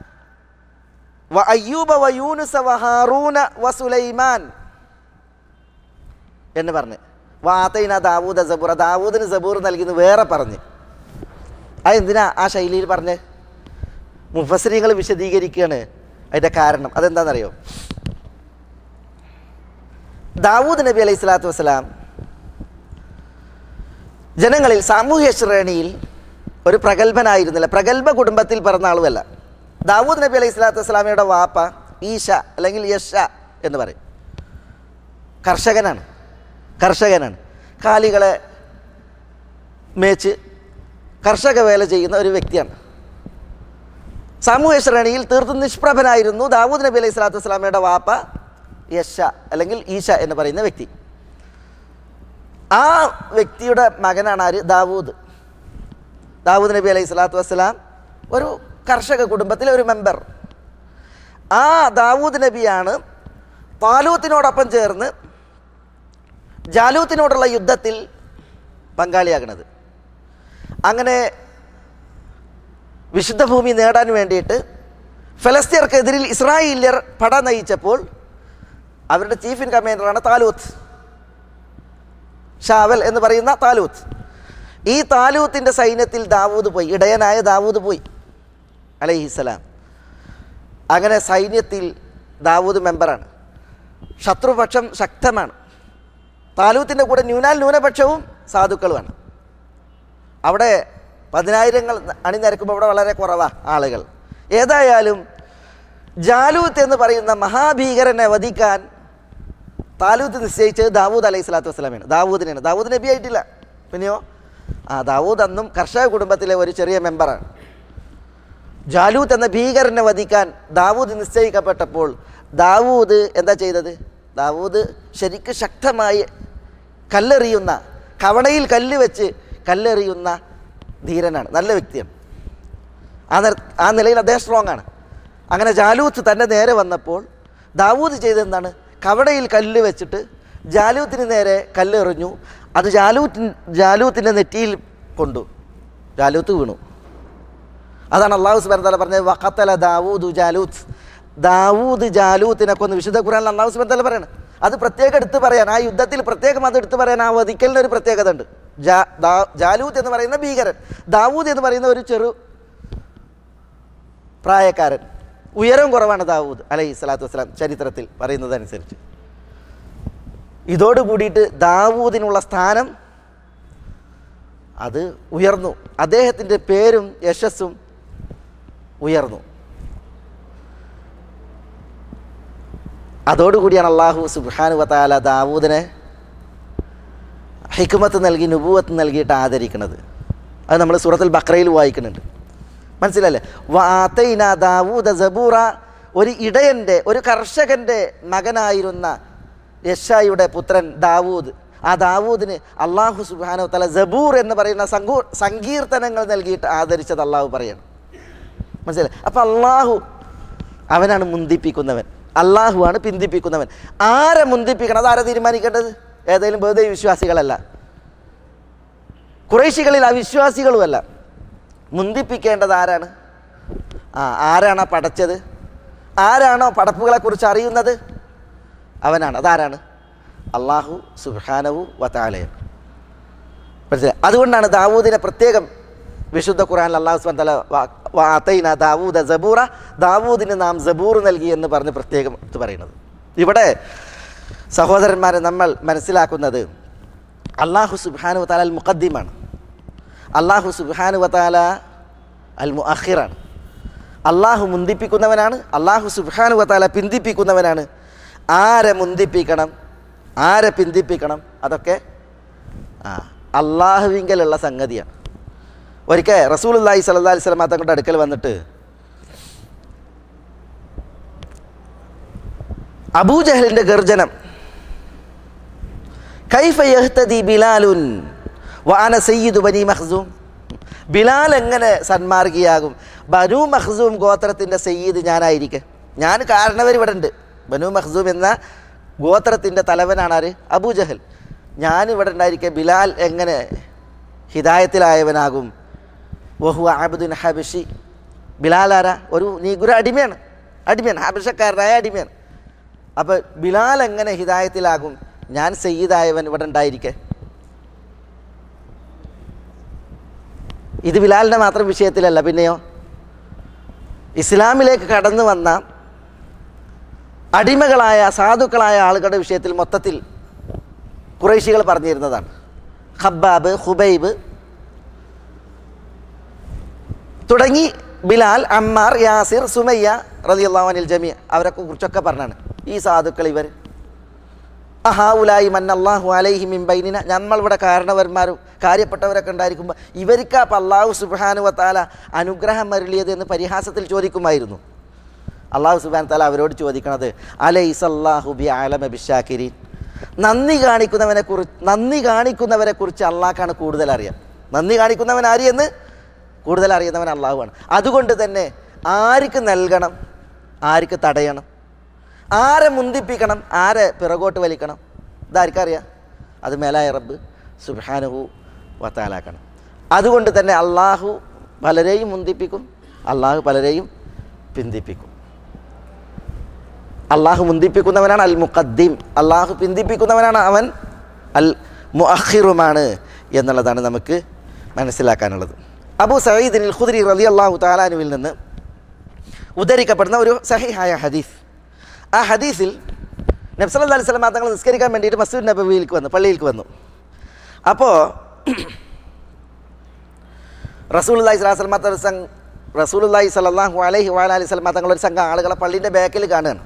വഅയ്യൂബ വയൂനുസ വഹാറൂന വസുലൈമാൻ എന്ന് പറഞ്ഞ് വആതൈനാ ദാവൂദ സബൂറ, ദാവൂദിന് സബൂർ നൽകിയെന്ന് വേറെ പറഞ്ഞ്. അതെന്തിനാ ആ ശൈലിയിൽ പറഞ്ഞ്? മുഫസ്സിരീങ്ങൾ വിശദീകരിക്കുകയാണ് അതിൻ്റെ കാരണം. അതെന്താണെന്നറിയോ? ദാവൂദ് നബി അലൈഹി സ്വലാത്തു വസ്സലാം ജനങ്ങളിൽ സാമൂഹ്യ ശ്രേണിയിൽ ഒരു പ്രഗത്ഭനായിരുന്നില്ല, പ്രഗത്ഭ കുടുംബത്തിൽ പിറന്ന ആളുമല്ല. ദാവൂദ് നബി അലൈഹി സ്വലാത്തു വസ്സലാമയുടെ വാപ്പ ഈശ അല്ലെങ്കിൽ യശ എന്ന് പറയും, കർഷകനാണ്. കർഷകനാണ് കാലികളെ മേച്ച് കർഷക വേല ചെയ്യുന്ന ഒരു വ്യക്തിയാണ്. സാമൂഹ്യ ശ്രേണിയിൽ തീർത്തും നിഷ്പ്രഭനായിരുന്നു ദാവൂദ് നബി അലൈഹി സ്വലാത്തു വസ്സലാമയുടെ വാപ്പ യശ അല്ലെങ്കിൽ ഈശ എന്ന് പറയുന്ന വ്യക്തി. ആ വ്യക്തിയുടെ മകനാണ് ആര്? ദാവൂദ്. ദാവൂദ് നബി അലൈഹി സ്വലാത്തു വസ്സലാം ഒരു കർഷക കുടുംബത്തിലെ ഒരു മെമ്പർ. ആ ദാവൂദ് നബിയാണ് താലൂത്തിനോടൊപ്പം ചേർന്ന് ജാലൂത്തിനോടുള്ള യുദ്ധത്തിൽ പങ്കാളിയാകുന്നത്. അങ്ങനെ വിശുദ്ധ ഭൂമി നേടാൻ വേണ്ടിയിട്ട് ഫലസ്തീർക്കെതിരിൽ ഇസ്രായേല്യർ പട നയിച്ചപ്പോൾ അവരുടെ ചീഫ് ഇൻ കമാൻഡറാണ് താലൂത്ത്, ഷാവൽ എന്ന് പറയുന്ന താലൂത്ത്. ഈ താലൂത്തിൻ്റെ സൈന്യത്തിൽ ദാവൂദ് പോയി, ഇടയനായ ദാവൂദ് പോയി അലൈഹിസ്സലാം. അങ്ങനെ സൈന്യത്തിൽ ദാവൂദ് മെമ്പറാണ്. ശത്രുപക്ഷം ശക്തമാണ്. താലൂത്തിൻ്റെ കൂടെ ന്യൂനാൽ ന്യൂനപക്ഷവും സാധുക്കളുമാണ്. അവിടെ പതിനായിരങ്ങൾ അണിനിരക്കുമ്പോൾ അവിടെ വളരെ കുറവാണ് ആളുകൾ. ഏതായാലും ജാലൂത്ത് എന്ന് പറയുന്ന മഹാഭീകരനെ വധിക്കാൻ താലൂത്ത് നിശ്ചയിച്ചത് ദാവൂദ് അലൈഹി സ്വലാത്തു വസ്സലാമാണ്. ദാവൂദിനാണ്. ദാവൂദ് നബി ആയിട്ടില്ല. പിന്നെയോ ആ ദാവൂദ് അന്നും കർഷക കുടുംബത്തിലെ ഒരു ചെറിയ മെമ്പറാണ്. ജാലൂത്ത് എന്ന ഭീകരനെ വധിക്കാൻ ദാവൂദ് നിശ്ചയിക്കപ്പെട്ടപ്പോൾ ദാവൂദ് എന്താ ചെയ്തത്? ദാവൂദ് ശരിക്കും ശക്തമായി കല്ലെറിയുന്ന, കവണയിൽ കല്ല് വെച്ച് കല്ലെറിയുന്ന ധീരനാണ്, നല്ല വ്യക്തിയാണ്. ആ നില ആ നിലയിൽ അദ്ദേഹം സ്ട്രോങ് ആണ്. അങ്ങനെ ജാലൂത്ത് തൻ്റെ നേരെ വന്നപ്പോൾ ദാവൂദ് ചെയ്തെന്താണ്? കവടയിൽ കല്ല് വെച്ചിട്ട് ജാലൂത്തിന് നേരെ കല്ലെറിഞ്ഞു. അത് ജാലൂത്തി ജാലൂത്തിൻ്റെ നെറ്റിയിൽ കൊണ്ടു. ജാലൂത്ത് വീണു. അതാണ് അള്ളാഹു സുബ്ഹാനഹു വ തആല പറഞ്ഞത് വഖതല ദാവൂദ് ജാലൂത്ത്. ദാവൂദ് ജാലൂത്തിനെ കൊന്ന്. വിശുദ്ധ ഖുർആനിൽ അള്ളാഹു സുബ്ഹാനഹു വ തആല പറയണം. അത് പ്രത്യേകം എടുത്ത് പറയാൻ, ആ യുദ്ധത്തിൽ പ്രത്യേകം അത് എടുത്ത് പറയാൻ, ആ വധിക്കലിന് ഒരു പ്രത്യേകത ഉണ്ട്. ജാ ജാലൂത്ത് എന്ന് പറയുന്ന ഭീകരൻ, ദാവൂദ് എന്ന് പറയുന്ന ഒരു ചെറു പ്രായക്കാരൻ. ഉയരം കുറവാണ് ദാവൂദ് അലൈഹി സ്വലാത്തു വസ്സലാം ചരിത്രത്തിൽ പറയുന്നതനുസരിച്ച്. ഇതോട് കൂടിയിട്ട് ദാവൂദിനുള്ള സ്ഥാനം അത് ഉയർന്നു. അദ്ദേഹത്തിൻ്റെ പേരും യശസ്സും ഉയർന്നു. അതോടുകൂടിയാണ് അള്ളാഹു സുബ്ഹാനഹു വ തആല ദാവൂദിനെ ഹിക്മത്ത് നൽകി, നുബുവത്ത് നൽകിയിട്ട് ആദരിക്കുന്നത്. അത് നമ്മൾ സൂറത്തുൽ ബഖറയിൽ വായിക്കുന്നുണ്ട്. മനസ്സിലല്ലേ? വആതൈന ദാവൂദ സബൂറ. ഒരു ഇടയൻ്റെ, ഒരു കർഷകൻ്റെ മകനായിരുന്ന യെശായിയുടെ പുത്രൻ ദാവൂദ്. ആ ദാവൂദിന് അള്ളാഹു സുബ്ഹാനഹു വ തആല സബൂർ എന്ന് പറയുന്ന സങ്കൂ സങ്കീർത്തനങ്ങൾ നൽകിയിട്ട് ആദരിച്ചത് അള്ളാഹു പറയണം. മനസ്സിലായി? അപ്പം അള്ളാഹു അവനാണ് മുന്തിപ്പിക്കുന്നവൻ, അള്ളാഹു ആണ് പിന്തിപ്പിക്കുന്നവൻ. ആരെ മുന്തിപ്പിക്കണം അതാരെ തീരുമാനിക്കേണ്ടത്? ഏതെങ്കിലും ബഹുദൈവ വിശ്വാസികളല്ല, ഖുറൈശികളിൽ അവിശ്വാസികളുമല്ല. മുന്തിപ്പിക്കേണ്ടത് ആരാണ്? ആ ആരാണോ പടച്ചത്, ആരാണോ പടപ്പുകളെക്കുറിച്ച് അറിയുന്നത്, അവനാണ്. അതാരാണ്? അള്ളാഹു സുബ്ഹാനഹു വ തആലയാണ്. മനസ്സിലായി? അതുകൊണ്ടാണ് ദാവൂദിനെ പ്രത്യേകം വിശുദ്ധ ഖുർആനിൽ അള്ളാഹു സുബ്ഹാനഹു വ തആല വഅതൈന ദാവൂദ സബൂറ, ദാവൂദിന് നാം സബൂർ നൽകി എന്ന് പറഞ്ഞ് പ്രത്യേകം ഇത് പറയുന്നത്. ഇവിടെ സഹോദരന്മാരെ നമ്മൾ മനസ്സിലാക്കുന്നത് അള്ളാഹു സുബ്ഹാനഹു വ തആല അൽ മുഖദ്ദിമാണ്, അള്ളാഹു സുബ്ഹാനഹു വ തആല അൽ മുഅഖിറാണ്. അള്ളാഹു മുന്തിപ്പിക്കുന്നവനാണ്, അള്ളാഹു സുബ്ഹാനഹു വ തആല പിന്തിപ്പിക്കുന്നവനാണ്. ആരെ മുന്തിപ്പിക്കണം, ആരെ പിന്തിപ്പിക്കണം, അതൊക്കെ ആ അള്ളാഹുവിങ്കലുള്ള സംഗതിയാണ്. ഒരിക്കൽ റസൂലുള്ളാഹി സ്വല്ലല്ലാഹി അലൈഹി വസല്ലം തങ്ങളുടെ അടുക്കൽ വന്നിട്ട് അബൂജഹലിൻ്റെ ഗർജനം, കൈഫ യഹ്തദി ബിലാലുൻ വഅന സയ്യിദു ബനി മഖ്സൂം. ബിലാൽ എങ്ങനെ സന്മാർഗിയാകും? ബനു മഖ്സൂം ഗോത്രത്തിൻ്റെ സയ്യിദ് ഞാനായിരിക്കെ. ഞാൻ കാരണവർ ഇവിടെ ഉണ്ട്. ബനു മഖ്സൂം എന്ന ഗോത്രത്തിൻ്റെ തലവനാണ് ആര്? അബൂജഹൽ. ഞാനിവിടെ ഉണ്ടായിരിക്കെ ബിലാൽ എങ്ങനെ ഹിദായത്തിലായവനാകും? വഹുവ അബ്ദുൻ ഹബഷി. ബിലാൽ ആരാ? ഒരു നീഗുര അടിമയാണ്, അടിമയാണ്, ഹബഷക്കാരനായ അടിമയാണ്. അപ്പോൾ ബിലാൽ എങ്ങനെ ഹിദായത്തിലാകും ഞാൻ സയ്യിദായവൻ ഇവിടെ ഉണ്ടായിരിക്കെ? ഇത് ബിലാലിൻ്റെ മാത്രം വിഷയത്തിലല്ല, പിന്നെയോ ഇസ്ലാമിലേക്ക് കടന്നു വന്ന അടിമകളായ സാധുക്കളായ ആളുകളുടെ വിഷയത്തിൽ മൊത്തത്തിൽ ഖുറൈശികൾ പറഞ്ഞിരുന്നതാണ്. ഖബ്ബാബ്, ഖുബൈബ് തുടങ്ങി ബിലാൽ, അമ്മാർ, യാസിർ, സുമയ്യ റളിയല്ലാഹു അനിൽ ജമീഅ അവരൊക്കെ കുറിച്ചൊക്കെ പറഞ്ഞാണ് ഈ സാധുക്കൾ ഇവർ. അഹാഉലായി മന്നല്ലാഹു അലൈഹി മിൻ ബൈനിന, നമ്മളിവിടെ കാരണവന്മാരും കാര്യപ്പെട്ടവരൊക്കെ ഉണ്ടായിരിക്കുമ്പോൾ ഇവർക്കാ അപ്പം അള്ളാഹു സുബ്ഹാനഹു വ തആല അനുഗ്രഹം അരുളിയത് എന്ന് പരിഹാസത്തിൽ ചോദിക്കുമായിരുന്നു. അള്ളാഹു സുബ്ഹാനഹു വ തആല അവരോട് ചോദിക്കണത് അലൈസല്ലാഹു ബിഅലമ ബിശാകിരീൻ. നന്ദി കാണിക്കുന്നവനെ കുറിച്ച് നന്ദി കാണിക്കുന്നവരെ കുറിച്ച് അള്ളാഹ്ക്കാണ് കൂടുതൽ അറിയാം. നന്ദി കാണിക്കുന്നവൻ ആരെയെന്ന് കൂടുതൽ അറിയുന്നവൻ അള്ളാഹുവാണ്. അതുകൊണ്ട് തന്നെ ആർക്ക് നൽകണം, ആർക്ക് തടയണം, ആരെ മുന്തിപ്പിക്കണം, ആരെ പിറകോട്ട് വലിക്കണം, ഇതാർക്കറിയാം? അത് മേലായ റബ്ബ് സുബ്ഹാനഹു വ തആലക്കാണ്. അതുകൊണ്ട് തന്നെ അള്ളാഹു പലരെയും മുന്തിപ്പിക്കും, അള്ളാഹു പലരെയും പിന്തിപ്പിക്കും. അള്ളാഹു മുന്തിപ്പിക്കുന്നവനാണ് അൽ മുഖദ്ദിം, അള്ളാഹു പിന്തിപ്പിക്കുന്നവനാണ് അവൻ അൽ മുഅഖിറുമാണ് എന്നുള്ളതാണ് നമുക്ക് മനസ്സിലാക്കാനുള്ളത്. അബൂ സഈദ് അൽ ഖുദ്രി റളിയല്ലാഹു തആല അൻഹുവിൽ നിന്ന് ഉദ്ധരിക്കപ്പെടുന്ന ഒരു സഹിഹായ ഹദീസ്. ആ ഹദീസിൽ നബി സല്ലല്ലാഹു അലൈഹി വസല്ലം തങ്ങൾ നിസ്കരിക്കാൻ വേണ്ടിയിട്ട് മസ്ജിദ് നബവിയിലേക്ക് വന്നു, പള്ളിയിലേക്ക് വന്നു. അപ്പോൾ റസൂലുള്ളാഹി സ്വല്ലല്ലാഹു അലൈഹി വസല്ലം സംഘം റസൂലുള്ളാഹി സ്വല്ലല്ലാഹു അലൈഹി വഅലൈഹി വസല്ലം തങ്ങൾ ഒരു സംഘം ആളുകളെ പള്ളിൻ്റെ ബാക്കിൽ കാണുകയാണ്.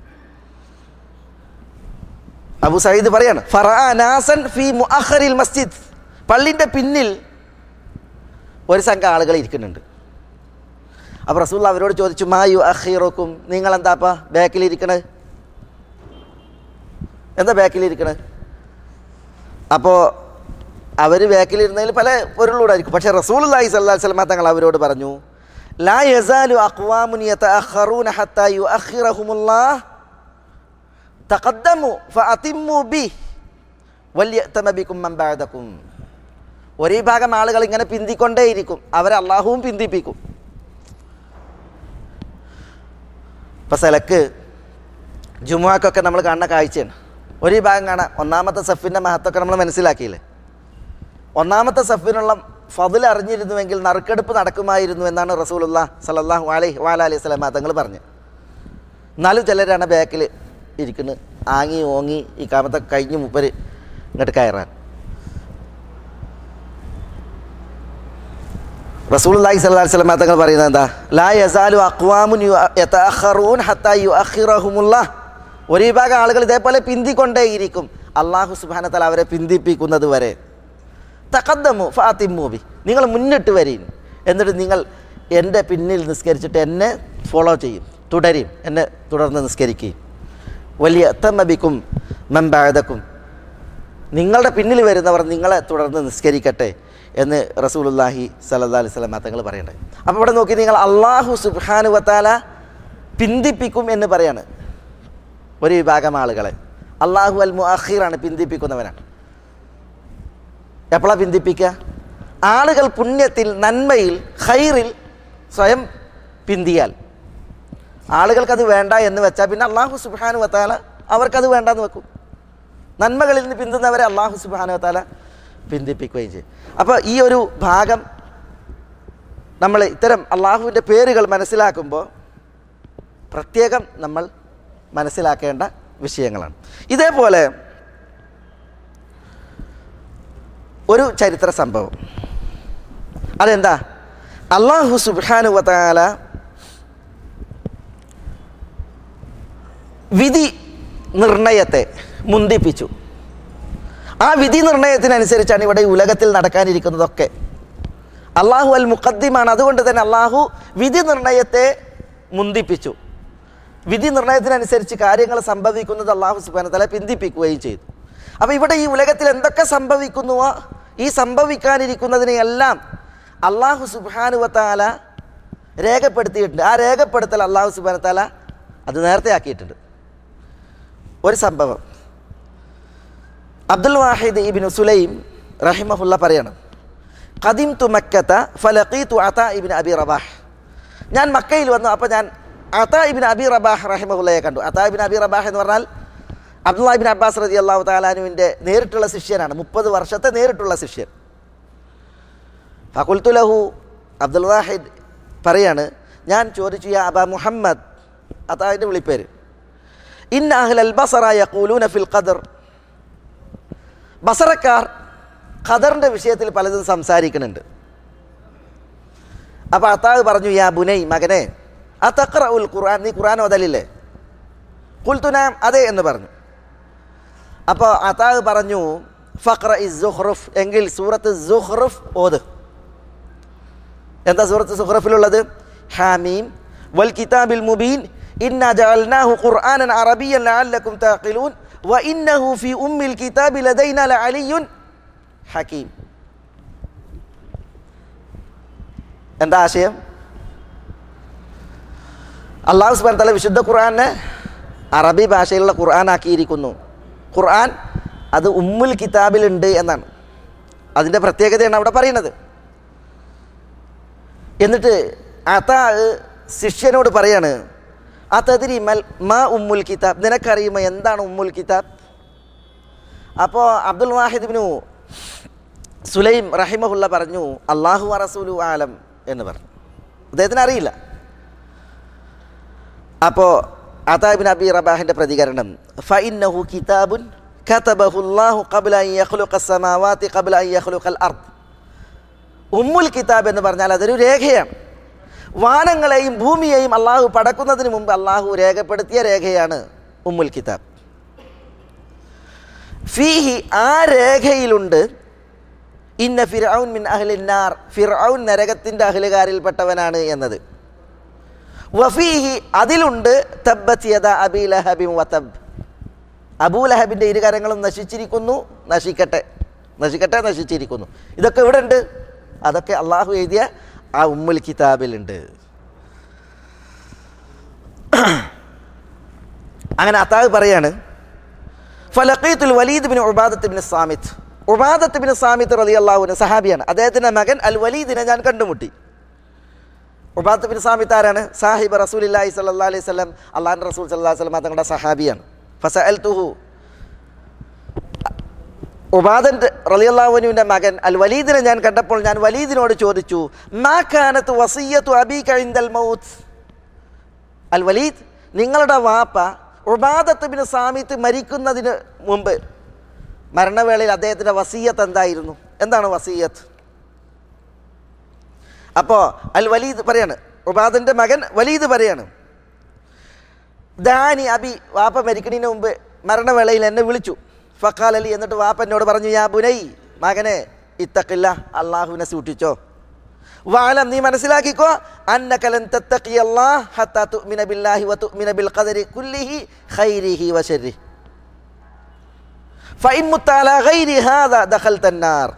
അബൂ സഈദ് പറയാണ്, ഫറഅ നാസൻ ഫീ മുഅഖറിൽ മസ്ജിദ്, പള്ളിൻ്റെ പിന്നിൽ ഒരു സംഘം ആളുകൾ ഇരിക്കുന്നുണ്ട്. അപ്പോൾ റസൂലുള്ളാഹി അവരോട് ചോദിച്ചു, മാ യുഅഖിറുക്കും, നിങ്ങൾ എന്താപ്പാ ബാക്കിലിരിക്കണത്, എന്താ ബാക്കിലിരിക്കണത്? അപ്പോൾ അവർ ബാക്കിലിരുന്നതിൽ പല പൊരുളൂടായിരിക്കും. പക്ഷേ റസൂലുള്ളാഹി സ്വല്ലല്ലാഹു അലൈഹി വസല്ലം തങ്ങൾ അവരോട് പറഞ്ഞു, ലാ യസാലു അഖ്വാമുൻ യതഅഖറൂന ഹത്താ യുഅഖിറഹുമുല്ലാഹ് തഖദ്ദമു ഫഅതിമ്മു ബി വൽയതമ ബികും മൻ ബഅദകും. ഒരേ ഭാഗം ആളുകൾ ഇങ്ങനെ പിന്തിക്കൊണ്ടേയിരിക്കും, അവരെ അള്ളാഹുവും പിന്തിപ്പിക്കും. ഇപ്പം സിലക്ക് ജുമുഅക്കൊക്കെ നമ്മൾ കാണുന്ന കാഴ്ചയാണ്. ഒരു ഭാഗം കാണാം, ഒന്നാമത്തെ സഫിൻ്റെ മഹത്വമൊക്കെ നമ്മൾ മനസ്സിലാക്കിയില്ലേ. ഒന്നാമത്തെ സഫിനുള്ള ഫضൽ അറിഞ്ഞിരുന്നുവെങ്കിൽ നറുക്കെടുപ്പ് നടക്കുമായിരുന്നു എന്നാണ് റസൂലുള്ളാഹി സ്വല്ലല്ലാഹു അലൈഹി വഅലൈഹി വസല്ലം തങ്ങൾ പറഞ്ഞു. എന്നാലും ചിലരാണ് ബാക്കിൽ ഇരിക്കുന്നത്, ആങ്ങി ഓങ്ങി ഈ കാമത്തൊക്കെ കഴിഞ്ഞ് മുപ്പര് ഇങ്ങോട്ട് കയറാൻ. റസൂലുള്ളാഹി സ്വല്ലല്ലാഹു അലൈഹി വസല്ലം തങ്ങൾ പറയുന്നത് എന്താ, ലാ യസാലു അഖ്വാമുൻ യതഅഖറൂൻ ഹത്താ യുഅഖിറഹുമുല്ലാഹ്, ഒരു വിഭാഗം ആളുകൾ ഇതേപോലെ പിന്തിക്കൊണ്ടേയിരിക്കും, അള്ളാഹു സുബ്ഹാനഹു വ തആല അവരെ പിന്തിപ്പിക്കുന്നത് വരെ. തഖദ്ദമു ഫഅതിമ്മു ബി, നിങ്ങൾ മുന്നിട്ട് വരീൻ, എന്നിട്ട് നിങ്ങൾ എൻ്റെ പിന്നിൽ നിസ്കരിച്ചിട്ട് എന്നെ ഫോളോ ചെയ്യും, തുടരും, എന്നെ തുടർന്ന് നിസ്കരിക്കുകയും. വൽയതമ ബികും മൻ ബഅദകും, നിങ്ങളുടെ പിന്നിൽ വരുന്നവർ നിങ്ങളെ തുടർന്ന് നിസ്കരിക്കട്ടെ എന്ന് റസൂലുള്ളാഹി സ്വല്ലല്ലാഹു അലൈഹി വസല്ലം തങ്ങൾ പറയണ്ടേ. അപ്പോൾ ഇവിടെ നോക്കി, നിങ്ങൾ അള്ളാഹു സുബ്ഹാനഹു വ തആല പിന്തിപ്പിക്കും എന്ന് പറയാണ് ഒരു വിഭാഗം ആളുകളെ. അള്ളാഹു അൽ മുഅഖിറാണ്, പിന്തിപ്പിക്കുന്നവനാണ്. എപ്പോഴാണ് പിന്തിപ്പിക്കുക? ആളുകൾ പുണ്യത്തിൽ, നന്മയിൽ, ഖൈറിൽ സ്വയം പിന്തിയാൽ. ആളുകൾക്കത് വേണ്ട എന്ന് വെച്ചാൽ പിന്നെ അള്ളാഹു സുബ്ഹാനഹു വ തആല അവർക്കത് വേണ്ടെന്ന് വെക്കും. നന്മകളിൽ നിന്ന് പിന്തുന്നവരെ അള്ളാഹു സുബ്ഹാനഹു വ തആല പിന്തിപ്പിക്കുകയും ചെയ്യും. അപ്പോൾ ഈ ഒരു ഭാഗം നമ്മൾ ഇത്തരം അള്ളാഹുവിൻ്റെ പേരുകൾ മനസ്സിലാക്കുമ്പോൾ പ്രത്യേകം നമ്മൾ മനസ്സിലാക്കേണ്ട വിഷയങ്ങളാണ്. ഇതേപോലെ ഒരു ചരിത്ര സംഭവം, അതെന്താ, അല്ലാഹു സുബ്ഹാനഹു വ തആല വിധി നിർണയത്തെ മുന്തിപ്പിച്ചു. ആ വിധി നിർണയത്തിനനുസരിച്ചാണ് ഇവിടെ ഈ ഉലകത്തിൽ നടക്കാനിരിക്കുന്നതൊക്കെ. അള്ളാഹു അൽ മുഖദ്ദിമാണ്, അതുകൊണ്ട് തന്നെ അള്ളാഹു വിധി നിർണയത്തെ മുന്തിപ്പിച്ചു. വിധി നിർണയത്തിനനുസരിച്ച് കാര്യങ്ങൾ സംഭവിക്കുന്നത് അള്ളാഹു സുബ്ഹാനഹു വ തആല പിന്തിപ്പിക്കുകയും ചെയ്തു. അപ്പോൾ ഇവിടെ ഈ ഉലകത്തിൽ എന്തൊക്കെ സംഭവിക്കുന്നുവോ ഈ സംഭവിക്കാനിരിക്കുന്നതിനെയെല്ലാം അള്ളാഹു സുബ്ഹാനഹു വ തആല രേഖപ്പെടുത്തിയിട്ടുണ്ട്. ആ രേഖപ്പെടുത്തൽ അള്ളാഹു സുബ്ഹാനഹു വ തആല അത് നേരത്തെ ആക്കിയിട്ടുണ്ട്. ഒരു സംഭവം, അബ്ദുൽ വാഹിദ് ഇബ്നു സുലൈം റഹിമഹുല്ല പറയണം, ഖദിംതു മക്കത ഫലഖീതു അതാ ഇബ്നു അബി റബാഹ്, ഞാൻ മക്കയിൽ വന്നു, അപ്പോൾ ഞാൻ അതാ ഇബ്നു അബി റബാഹ് റഹിമഹുല്ലയെ കണ്ടു. അതാ ഇബ്നു അബി റബാഹ് എന്ന് പറഞ്ഞാൽ അബ്ദുല്ലാഹി ഇബ്നു അബ്ബാസ് റളിയല്ലാഹു തആല അൻഹുവിൻ്റെ നേരിട്ടുള്ള ശിഷ്യനാണ്, മുപ്പത് വർഷത്തെ നേരിട്ടുള്ള ശിഷ്യൻ. ഫഖുൽതു ലഹു, അബ്ദുൽ വാഹിദ് പറയാണ്, ഞാൻ ചോദിച്ചു, യാ അബാ മുഹമ്മദ്, അതാൻ്റെ വിളിപ്പേര്, ഇന്ന അഹ്ലൽ ബസറ യഖൂലൂന ഫിൽ ഖദർ, ബസറക്കാർ ഖദറിൻ്റെ വിഷയത്തിൽ പലതും സംസാരിക്കുന്നുണ്ട്. അപ്പോൾ അതാവ് പറഞ്ഞു, യാ ബുനൈ, മകനെ, അതഖറഉൽ ഖുർആൻ, നീ ഖുർആൻ ഓതലില്ലേ? ഖുൽതു നഅം, അതെ എന്ന് പറഞ്ഞു. അപ്പോൾ അതാവ് പറഞ്ഞു, ഫഖ്റഇ സുഖ്റുഫ്, എങ്കിൽ സൂറത്ത് സുഖ്റുഫ് ഓത്. എന്താ സൂറത്ത് സുഖ്റുഫിലുള്ളത്? ഹാമീം വൽ കിതാബിൽ മുബീൻ ഇന്നാ ജഅൽനാഹു ഖുർആനൻ അറബിയ്യൻ ലഅല്ലകും തഅഖിലൂൻ വ ഇന്നഹു ഫീ ഉമ്മിൽ കിതാബി ലദൈനാ ലഅലിയ്യുൻ ഹകീം. എന്താ ആശയം? അല്ലാഹു സുബ്ഹാനഹു വ തആല വിശുദ്ധ ഖുർആനെ അറബി ഭാഷയിലുള്ള ഖുർആൻ ആക്കിയിരിക്കുന്നു. ഖുർആൻ അത് ഉമ്മുൽ കിതാബിലുണ്ട് എന്നാണ് അതിൻ്റെ പ്രത്യേകതയാണ് അവിടെ പറയുന്നത്. എന്നിട്ട് അതാ ശിഷ്യനോട് പറയാണ്, ആ തദ്രി മൽ മാ ഉമ്മുൽ കിതാബ്, നിനക്കറിയുമോ എന്താണ് ഉമ്മുൽ കിതാബ്? അപ്പോൾ അബ്ദുൽ വാഹിദ് ഇബ്നു സുലൈം റഹിമഹുല്ല പറഞ്ഞു അല്ലാഹു വ റസൂലു ആലം എന്ന് പറഞ്ഞു. അദ്ദേഹത്തിന് അറിയില്ല. അപ്പോൾ അതാ ഇബ്നു അബി റബാഹിൻ്റെ പ്രതികരണം ഫഇന്നഹു കിതാബുൻ കതബഹുല്ലാഹു ഖബ്ല അൻ യഖ്ലുഖ അസ്സമാവാതി ഖബ്ല അൻ യഖ്ലുഖൽ അർദ്. ഉമ്മുൽ കിതാബ് എന്ന് പറഞ്ഞാൽ അതൊരു രേഖയാണ്. വാനങ്ങളെയും ഭൂമിയെയും അള്ളാഹു പടക്കുന്നതിന് മുമ്പ് അള്ളാഹു രേഖപ്പെടുത്തിയ രേഖയാണ് ഉമ്മുൽ കിതാബ്. ഫീഹി, ആ രേഖയിലുണ്ട് ഇന്ന ഫിർഔൻ മിൻ അഹ്ലിൻ നാർ, ഫിർഔൻ നരകത്തിൻ്റെ അഹ്ലുകാരിൽപ്പെട്ടവനാണ് എന്നത്. വഫീഹി, അതിലുണ്ട് തബ്ബത് യദാ അബീ ലഹബിൻ വതബ്, അബൂ ലഹബിൻ്റെ ഇരുകരങ്ങളും നശിച്ചിരിക്കുന്നു, നശിക്കട്ടെ നശിക്കട്ടെ നശിച്ചിരിക്കുന്നു. ഇതൊക്കെ ഇവിടെ ഉണ്ട്. അതൊക്കെ അള്ളാഹു എഴുതിയ ആ ഉമ്മുൽ കിതാബിലുണ്ട്. അങ്ങനെ അത്താവ് പറയാണ് ഫലഖീതുൽ വലീദ് ബിൻ ഉബാദത്ത് ബിൻ സാമിത്ത്, ഉബാദത്ത് ബിൻ സാമിത്ത് റളിയല്ലാഹു അൻഹു സഹാബിയാണ്. അദ്ദേഹത്തിൻ്റെ മകൻ അൽ വലീദിനെ ഞാൻ കണ്ടുമുട്ടി. ഉബാദത്ത് ബിൻ സാമിത്ത് ആരാണ്? സാഹിബ് റസൂലുള്ളാഹി സ്വല്ലല്ലാഹു അലൈഹി വസല്ലം, അള്ളാഹുവിൻ്റെ റസൂൽ സല്ലല്ലാഹു അലൈഹി വസല്ലം തങ്ങളുടെ സഹാബിയാണ്. ഫസഅൽതുഹു, ഉബാദത്ത് റളിയല്ലാഹു അൻഹുവിൻ്റെ മകൻ അൽ വലീദിനെ ഞാൻ കണ്ടപ്പോൾ ഞാൻ വലീദിനോട് ചോദിച്ചു മാ കാനത്ത് വസിയ്യത്തു അബീക ഇൻദൽ മൗത്ത്. അൽ വലീദ്, നിങ്ങളുടെ വാപ്പ ഉബാദത്ത് ബിൻ സാമിത്ത് മരിക്കുന്നതിന് മുമ്പ് മരണവേളയിൽ അദ്ദേഹത്തിൻ്റെ വസിയ്യത്ത് എന്തായിരുന്നു? എന്താണ് വസിയ്യത്ത്? അപ്പോൾ അൽ വലീദ് പറയാണ്, ഉബാദൻ്റെ മകൻ വലീദ് പറയാണ് ദാനി അബി, വാപ്പ മരിക്കുന്നതിന് മുമ്പ് മരണവേളയിൽ എന്നെ വിളിച്ചു. ഫഖാൽ അലി, എന്നിട്ട് വാപ്പ എന്നോട് പറഞ്ഞു യാ ബുനൈ, മകനെ ഇത്തഖില്ല, അള്ളാഹുവിനെ സൂക്ഷിച്ചോ. വഅലം, നീ മനസ്സിലാക്കിക്കോ അന്നക ലൻ തത്തഖിയല്ലാഹ ഹത്താ തുഅ്മിന ബില്ലാഹി വ തുഅ്മിന ബിൽ ഖദരി കുല്ലിഹി ഖൈരിഹി വ ശർരിഹി ഫഇൻ മുത്ത അലാ ഗൈരി ഹാദാ ദഖൽതൻ നാർ.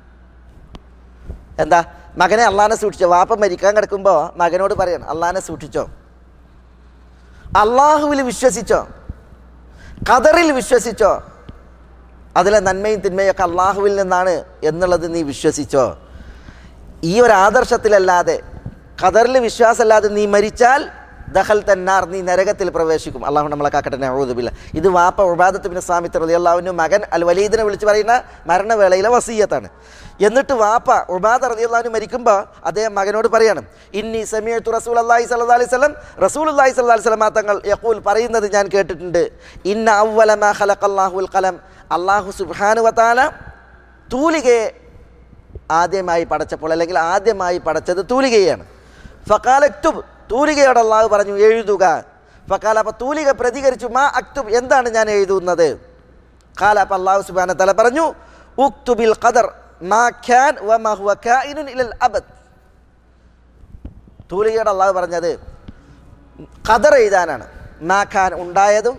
എന്താ? മകനെ അള്ളാഹിനെ സൂക്ഷിച്ചോ. വാപ്പ മരിക്കാൻ കിടക്കുമ്പോൾ മകനോട് പറയണം അള്ളാഹിനെ സൂക്ഷിച്ചോ, അള്ളാഹുവിൽ വിശ്വസിച്ചോ, ഖദറിൽ വിശ്വസിച്ചോ, അതിലെ നന്മയും തിന്മയൊക്കെ അള്ളാഹുവിൽ നിന്നാണ് എന്നുള്ളത് നീ വിശ്വസിച്ചോ. ഈ ഒരു ആദർശത്തിലല്ലാതെ, ഖദറിൽ വിശ്വാസമല്ലാതെ നീ മരിച്ചാൽ ദഖൽ തന്നാർ, നീ നരകത്തിൽ പ്രവേശിക്കും. അള്ളാഹു നമ്മളെ കാക്കട്ടെ, നഊദു ബില്ലാഹ്. ഇത് വാപ്പ ഉബാദത്ത് ബിൻ സാമിത്ത് റളിയല്ലാഹു അൻഹു മകൻ അൽ വലീദിനെ വിളിച്ച് പറയുന്ന മരണവേളയിലെ വസിയ്യത്താണ്. എന്നിട്ട് വാപ്പ ഉബാദ റളിയല്ലാഹു അൻഹു മരിക്കുമ്പോൾ അദ്ദേഹം മകനോട് പറയാണ് ഇന്നി സമീഅതു റസൂലുള്ളാഹി സ്വല്ലല്ലാഹു അലൈഹി വസല്ലം, റസൂലുള്ളാഹി സ്വല്ലല്ലാഹു അലൈഹി വസല്ലം തങ്ങൾ യഖൂൽ, പറയുന്നത് ഞാൻ കേട്ടിട്ടുണ്ട് ഇന്ന അവ്വല മാ ഖലഖല്ലാഹുൽ ഖലം, അള്ളാഹു സുബ്ഹാനഹു വ തആല തൂലികയെ ആദ്യമായി പടച്ചപ്പോൾ, അല്ലെങ്കിൽ ആദ്യമായി പടച്ചത് തൂലികയാണ്. ഫഖാല അക്തുബ്, തൂലികയോട് അള്ളാഹു പറഞ്ഞു എഴുതുക. ഫഖാല, അപ്പോൾ തൂലിക പ്രതികരിച്ചു മാ അക്തുബ്, എന്താണ് ഞാൻ എഴുതുന്നത്? ഖാല, അപ്പോൾ അള്ളാഹു സുബ്ഹാനഹു വ തആല പറഞ്ഞു ഉക്തുബിൽ ഖദർ മാ കാൻ വ മാ ഹുവ കായിനുൻ ഇലൽ അബദ്. തൂലികയോട് അള്ളാഹു പറഞ്ഞത് ഖദർ എഴുതാനാണ്. മാ ഖാൻ, ഉണ്ടായതും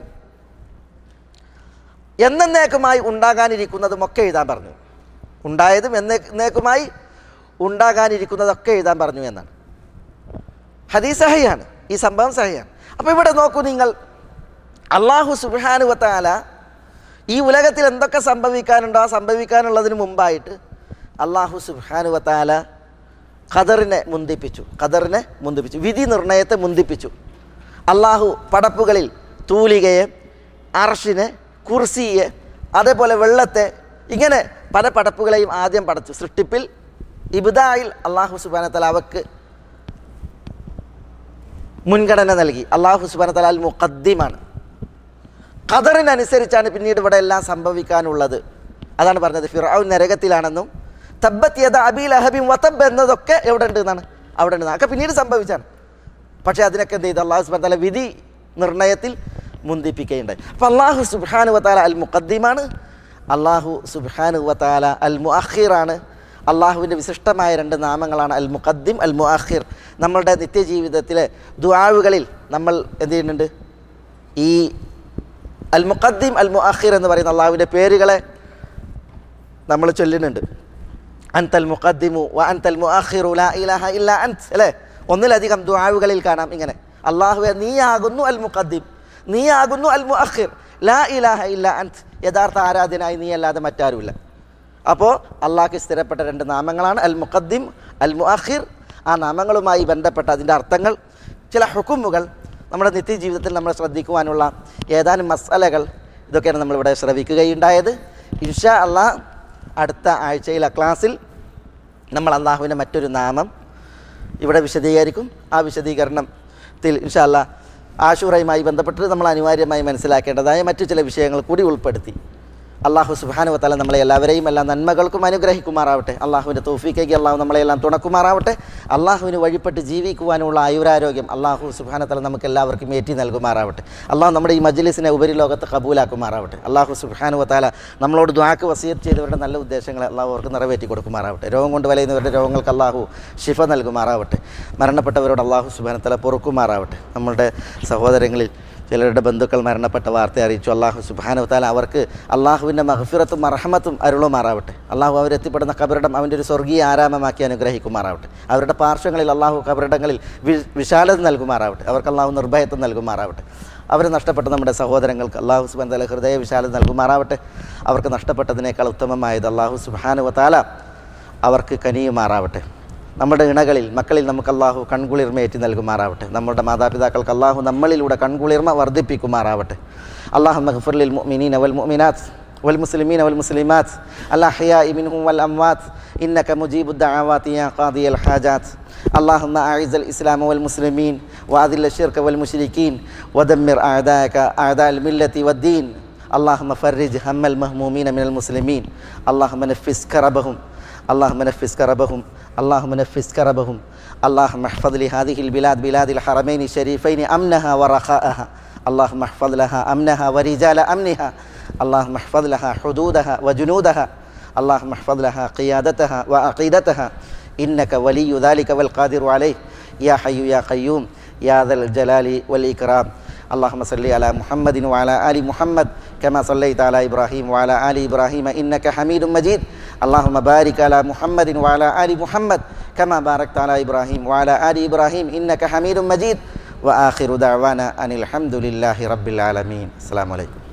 എന്നേക്കുമായി ഉണ്ടാകാനിരിക്കുന്നതും ഒക്കെ എഴുതാൻ പറഞ്ഞു. ഉണ്ടായതും എന്നേക്കുമായി ഉണ്ടാകാനിരിക്കുന്നതൊക്കെ എഴുതാൻ പറഞ്ഞു എന്നാണ്. ഹദീസ് സഹിയാണ്, ഈ സംഭവം സഹിയാണ്. അപ്പോൾ ഇവിടെ നോക്കൂ നിങ്ങൾ, അള്ളാഹു സുബ്ഹാനഹു വ തആല ഈ ഉലകത്തിൽ എന്തൊക്കെ സംഭവിക്കാനുണ്ടോ ആ സംഭവിക്കാനുള്ളതിന് മുമ്പായിട്ട് അള്ളാഹു സുബ്ഹാനഹു വ തആല ഖദറിനെ മുന്തിപ്പിച്ചു. ഖദറിനെ മുന്തിപ്പിച്ചു, വിധി നിർണയത്തെ മുന്തിപ്പിച്ചു. അള്ളാഹു പടപ്പുകളിൽ തൂലികയെ, അർഷിനെ, കുർസിയെ, അതേപോലെ വെള്ളത്തെ, ഇങ്ങനെ പല പടപ്പുകളെയും ആദ്യം പടച്ചു. സൃഷ്ടിപ്പിൽ ഇബ്ദായിൽ അള്ളാഹു സുബ്ഹാനഹു വ തആല അവക്ക് മുൻഗണന നൽകി. അള്ളാഹു സുബ്ഹാനഹു വ തആല അൽ മുഖദ്ദിമാണ്. ഖദറിനനുസരിച്ചാണ് പിന്നീട് ഇവിടെ എല്ലാം സംഭവിക്കാനുള്ളത്. അതാണ് പറഞ്ഞത് ഫിർഔൻ നരകത്തിലാണെന്നും തബ്ബത് യദാ അബീ ലഹബിൻ വതബ് എന്നതൊക്കെ എവിടെ ഉണ്ട് എന്നാണ്, അവിടെ ഉണ്ട്. അതൊക്കെ പിന്നീട് സംഭവിച്ചാണ്. പക്ഷേ അതിനൊക്കെ എന്ത് ചെയ്തു? അള്ളാഹു സുബ്ഹാനഹു വ തആല വിധി നിർണയത്തിൽ മുന്തിപ്പിക്കുകയുണ്ടായി. അപ്പോൾ അള്ളാഹു സുബ്ഹാനഹു വ തആല അൽ മുഖദ്ദിമാണ്, അള്ളാഹു സുബ്ഹാനഹു വ തആല അൽ മുഅഖിറാണ്. അള്ളാഹുവിൻ്റെ വിശിഷ്ടമായ രണ്ട് നാമങ്ങളാണ് അൽ മുഖദ്ദിം, അൽ മുഅഖിർ. നമ്മളുടെ നിത്യജീവിതത്തിലെ ദുആവുകളിൽ നമ്മൾ എന്ത് ചെയ്യുന്നുണ്ട്? ഈ അൽ മുഖദ്ദിം, അൽ മുഅഖിർ എന്ന് പറയുന്ന അള്ളാഹുവിൻ്റെ പേരുകളെ നമ്മൾ ചൊല്ലുന്നുണ്ട്. അൻതൽ മുഖദ്ദിമു വ അൻതൽ മുഅഖിറു ലാ ഇലാഹ ഇല്ലാ അൻത്, അല്ലേ? ഒന്നിലധികം ദുആവുകളിൽ കാണാം ഇങ്ങനെ, അള്ളാഹുവെ നീയാകുന്നു അൽ മുഖദ്ദിം, നീയാകുന്നു അൽ മുഅഖിർ, ലാ ഇലാഹ ഇല്ലാ അൻത്, യഥാർത്ഥ ആരാധനായി നീ അല്ലാതെ മറ്റാരുമില്ല. അപ്പോൾ അള്ളാഹ്ക്ക് സ്ഥിരപ്പെട്ട രണ്ട് നാമങ്ങളാണ് അൽ മുഖദ്ദിം, അൽ മുഅഖിർ. ആ നാമങ്ങളുമായി ബന്ധപ്പെട്ട അതിൻ്റെ അർത്ഥങ്ങൾ, ചില ഹുക്കുമുകൾ നമ്മുടെ നിത്യജീവിതത്തിൽ നമ്മൾ ശ്രദ്ധിക്കുവാനുള്ള ഏതാനും മസാലകൾ ഇതൊക്കെയാണ് നമ്മളിവിടെ ശ്രവിക്കുകയുണ്ടായത്. ഇൻഷാ അല്ലാഹ് അടുത്ത ആഴ്ചയിലെ ക്ലാസ്സിൽ നമ്മൾ അള്ളാഹുവിൻ്റെ മറ്റൊരു നാമം ഇവിടെ വിശദീകരിക്കും. ആ വിശദീകരണത്തിൽ ഇൻഷാ അല്ലാഹ് ആശൂറയുമായി ബന്ധപ്പെട്ട് നമ്മൾ അനിവാര്യമായി മനസ്സിലാക്കേണ്ടതായ മറ്റു ചില വിഷയങ്ങൾ കൂടി ഉൾപ്പെടുത്തി അള്ളാഹു സുബ്ഹാനഹു വ തആല നമ്മളെ എല്ലാവരെയും എല്ലാ നന്മകൾക്കും അനുഗ്രഹിക്കുമാറാവട്ടെ. അള്ളാഹുവിൻ്റെ തൗഫീഖേക്ക് അള്ളാഹു നമ്മളെല്ലാം തുണക്കുമാറാവട്ടെ. അള്ളാഹുവിന് വഴിപ്പെട്ട് ജീവിക്കുവാനുള്ള ആയുരാരോഗ്യം അള്ളാഹു സുബ്ഹാനഹു വ തആല നമുക്ക് എല്ലാവർക്കും ഏറ്റി നൽകുമാറാവട്ടെ. അള്ളാഹു നമ്മുടെ ഈ മജ്ലിസിനെ ഉപരിലോകത്ത് കബൂലാക്കുമാറാവട്ടെ. അള്ളാഹു സുബ്ഹാനഹു വ തആല നമ്മളോട് ദുആക്ക് വസിയത്ത് ചെയ്തവരുടെ നല്ല ഉദ്ദേശങ്ങളെ അള്ളാഹു അവർക്ക് നിറവേറ്റി കൊടുക്കുമാറാവട്ടെ. രോഗം കൊണ്ട് വലയുന്നവരുടെ രോഗങ്ങൾക്ക് അള്ളാഹു ശിഫ നൽകുമാറാവട്ടെ. മരണപ്പെട്ടവരോട് അള്ളാഹു സുബ്ഹാനഹു വ തആല പൊറുക്കുമാറാവട്ടെ. നമ്മളുടെ സഹോദരങ്ങളിൽ ചിലരുടെ ബന്ധുക്കൾ മരണപ്പെട്ട വാർത്ത അറിയിച്ചു. അള്ളാഹു സുബ്ഹാനഹു വ തആല അവർക്ക് അള്ളാഹുവിൻ്റെ മഗ്ഫിറത്തും മർഹമത്തും അരുളുമാറാവട്ടെ. അള്ളാഹു അവരെത്തിപ്പെടുന്ന കബറിടം അവൻ്റെ ഒരു സ്വർഗീയ ആരാമമാക്കി അനുഗ്രഹിക്കുമാറാവട്ടെ. അവരുടെ പാർശ്വങ്ങളിൽ അള്ളാഹു കബറിടങ്ങളിൽ വി വിശാലത നൽകുമാറാവട്ടെ. അവർക്ക് അള്ളാഹു നിർഭയത്വം നൽകുമാറാവട്ടെ. അവർ നഷ്ടപ്പെട്ട നമ്മുടെ സഹോദരങ്ങൾക്ക് അള്ളാഹു സുബ്ഹാനഹു വ തആല ഹൃദയ വിശാലത നൽകുമാറാവട്ടെ. അവർക്ക് നഷ്ടപ്പെട്ടതിനേക്കാൾ ഉത്തമമായത് അള്ളാഹു സുബ്ഹാനഹു വ തആല അവർക്ക് കനിയുമാറാവട്ടെ. നമ്മുടെ ഇണകളിൽ മക്കളിൽ നമുക്ക് അള്ളാഹു കൺകുളിർമയേറ്റി നൽകുമാറാവട്ടെ. നമ്മുടെ മാതാപിതാക്കൾക്ക് അള്ളാഹു നമ്മളിലൂടെ കൺകുളിർമ വർദ്ധിപ്പിക്കുമാറാവട്ടെ. അല്ലാഹുമ്മ ഗ്ഫിർ ലിൽ മുഅ്മിനീന വൽ മുഅ്മിനാത്ത് വൽ മുസ്ലിമീന വൽ മുസ്ലിമാത്ത് അൽ അഹ്യാഇ മിൻഹും വൽ അംവാത്ത് ഇന്നക മുജീബുദ് ദഅവാതി യാ ഖാദിയൽ ഹാജാത്ത്. اللهم أعز الإسلام والمسلمين وأذل الشرك والمشركين ودمر أعداءك أعداء الملة والدين. اللهم فرج هم المهمومين من المسلمين. اللهم نفس كربهم اللهم نفس كربهم اللهم نفس كربهم. اللهم احفظ لهذه البلاد بلاد الحرمين الشريفين أمنها ورخاءها. اللهم احفظ لها أمنها ورجال أمنها. اللهم احفظ لها حدودها وجنودها. اللهم احفظ لها قيادتها وعقيدتها إنك ولي ذلك والقادر عليه يا حي يا قيوم يا ذا الجلال والإكرام. اللهم صل على محمد وعلى آل محمد كما صليت على إبراهيم وعلى آل إبراهيم إنك حميد مجيد. اللهم بارك على محمد وعلى آل محمد كما باركت على إبراهيم وعلى آل إبراهيم إنك حميد مجيد. وآخر دعوانا أن الحمد لله رب العالمين. السلام عليكم.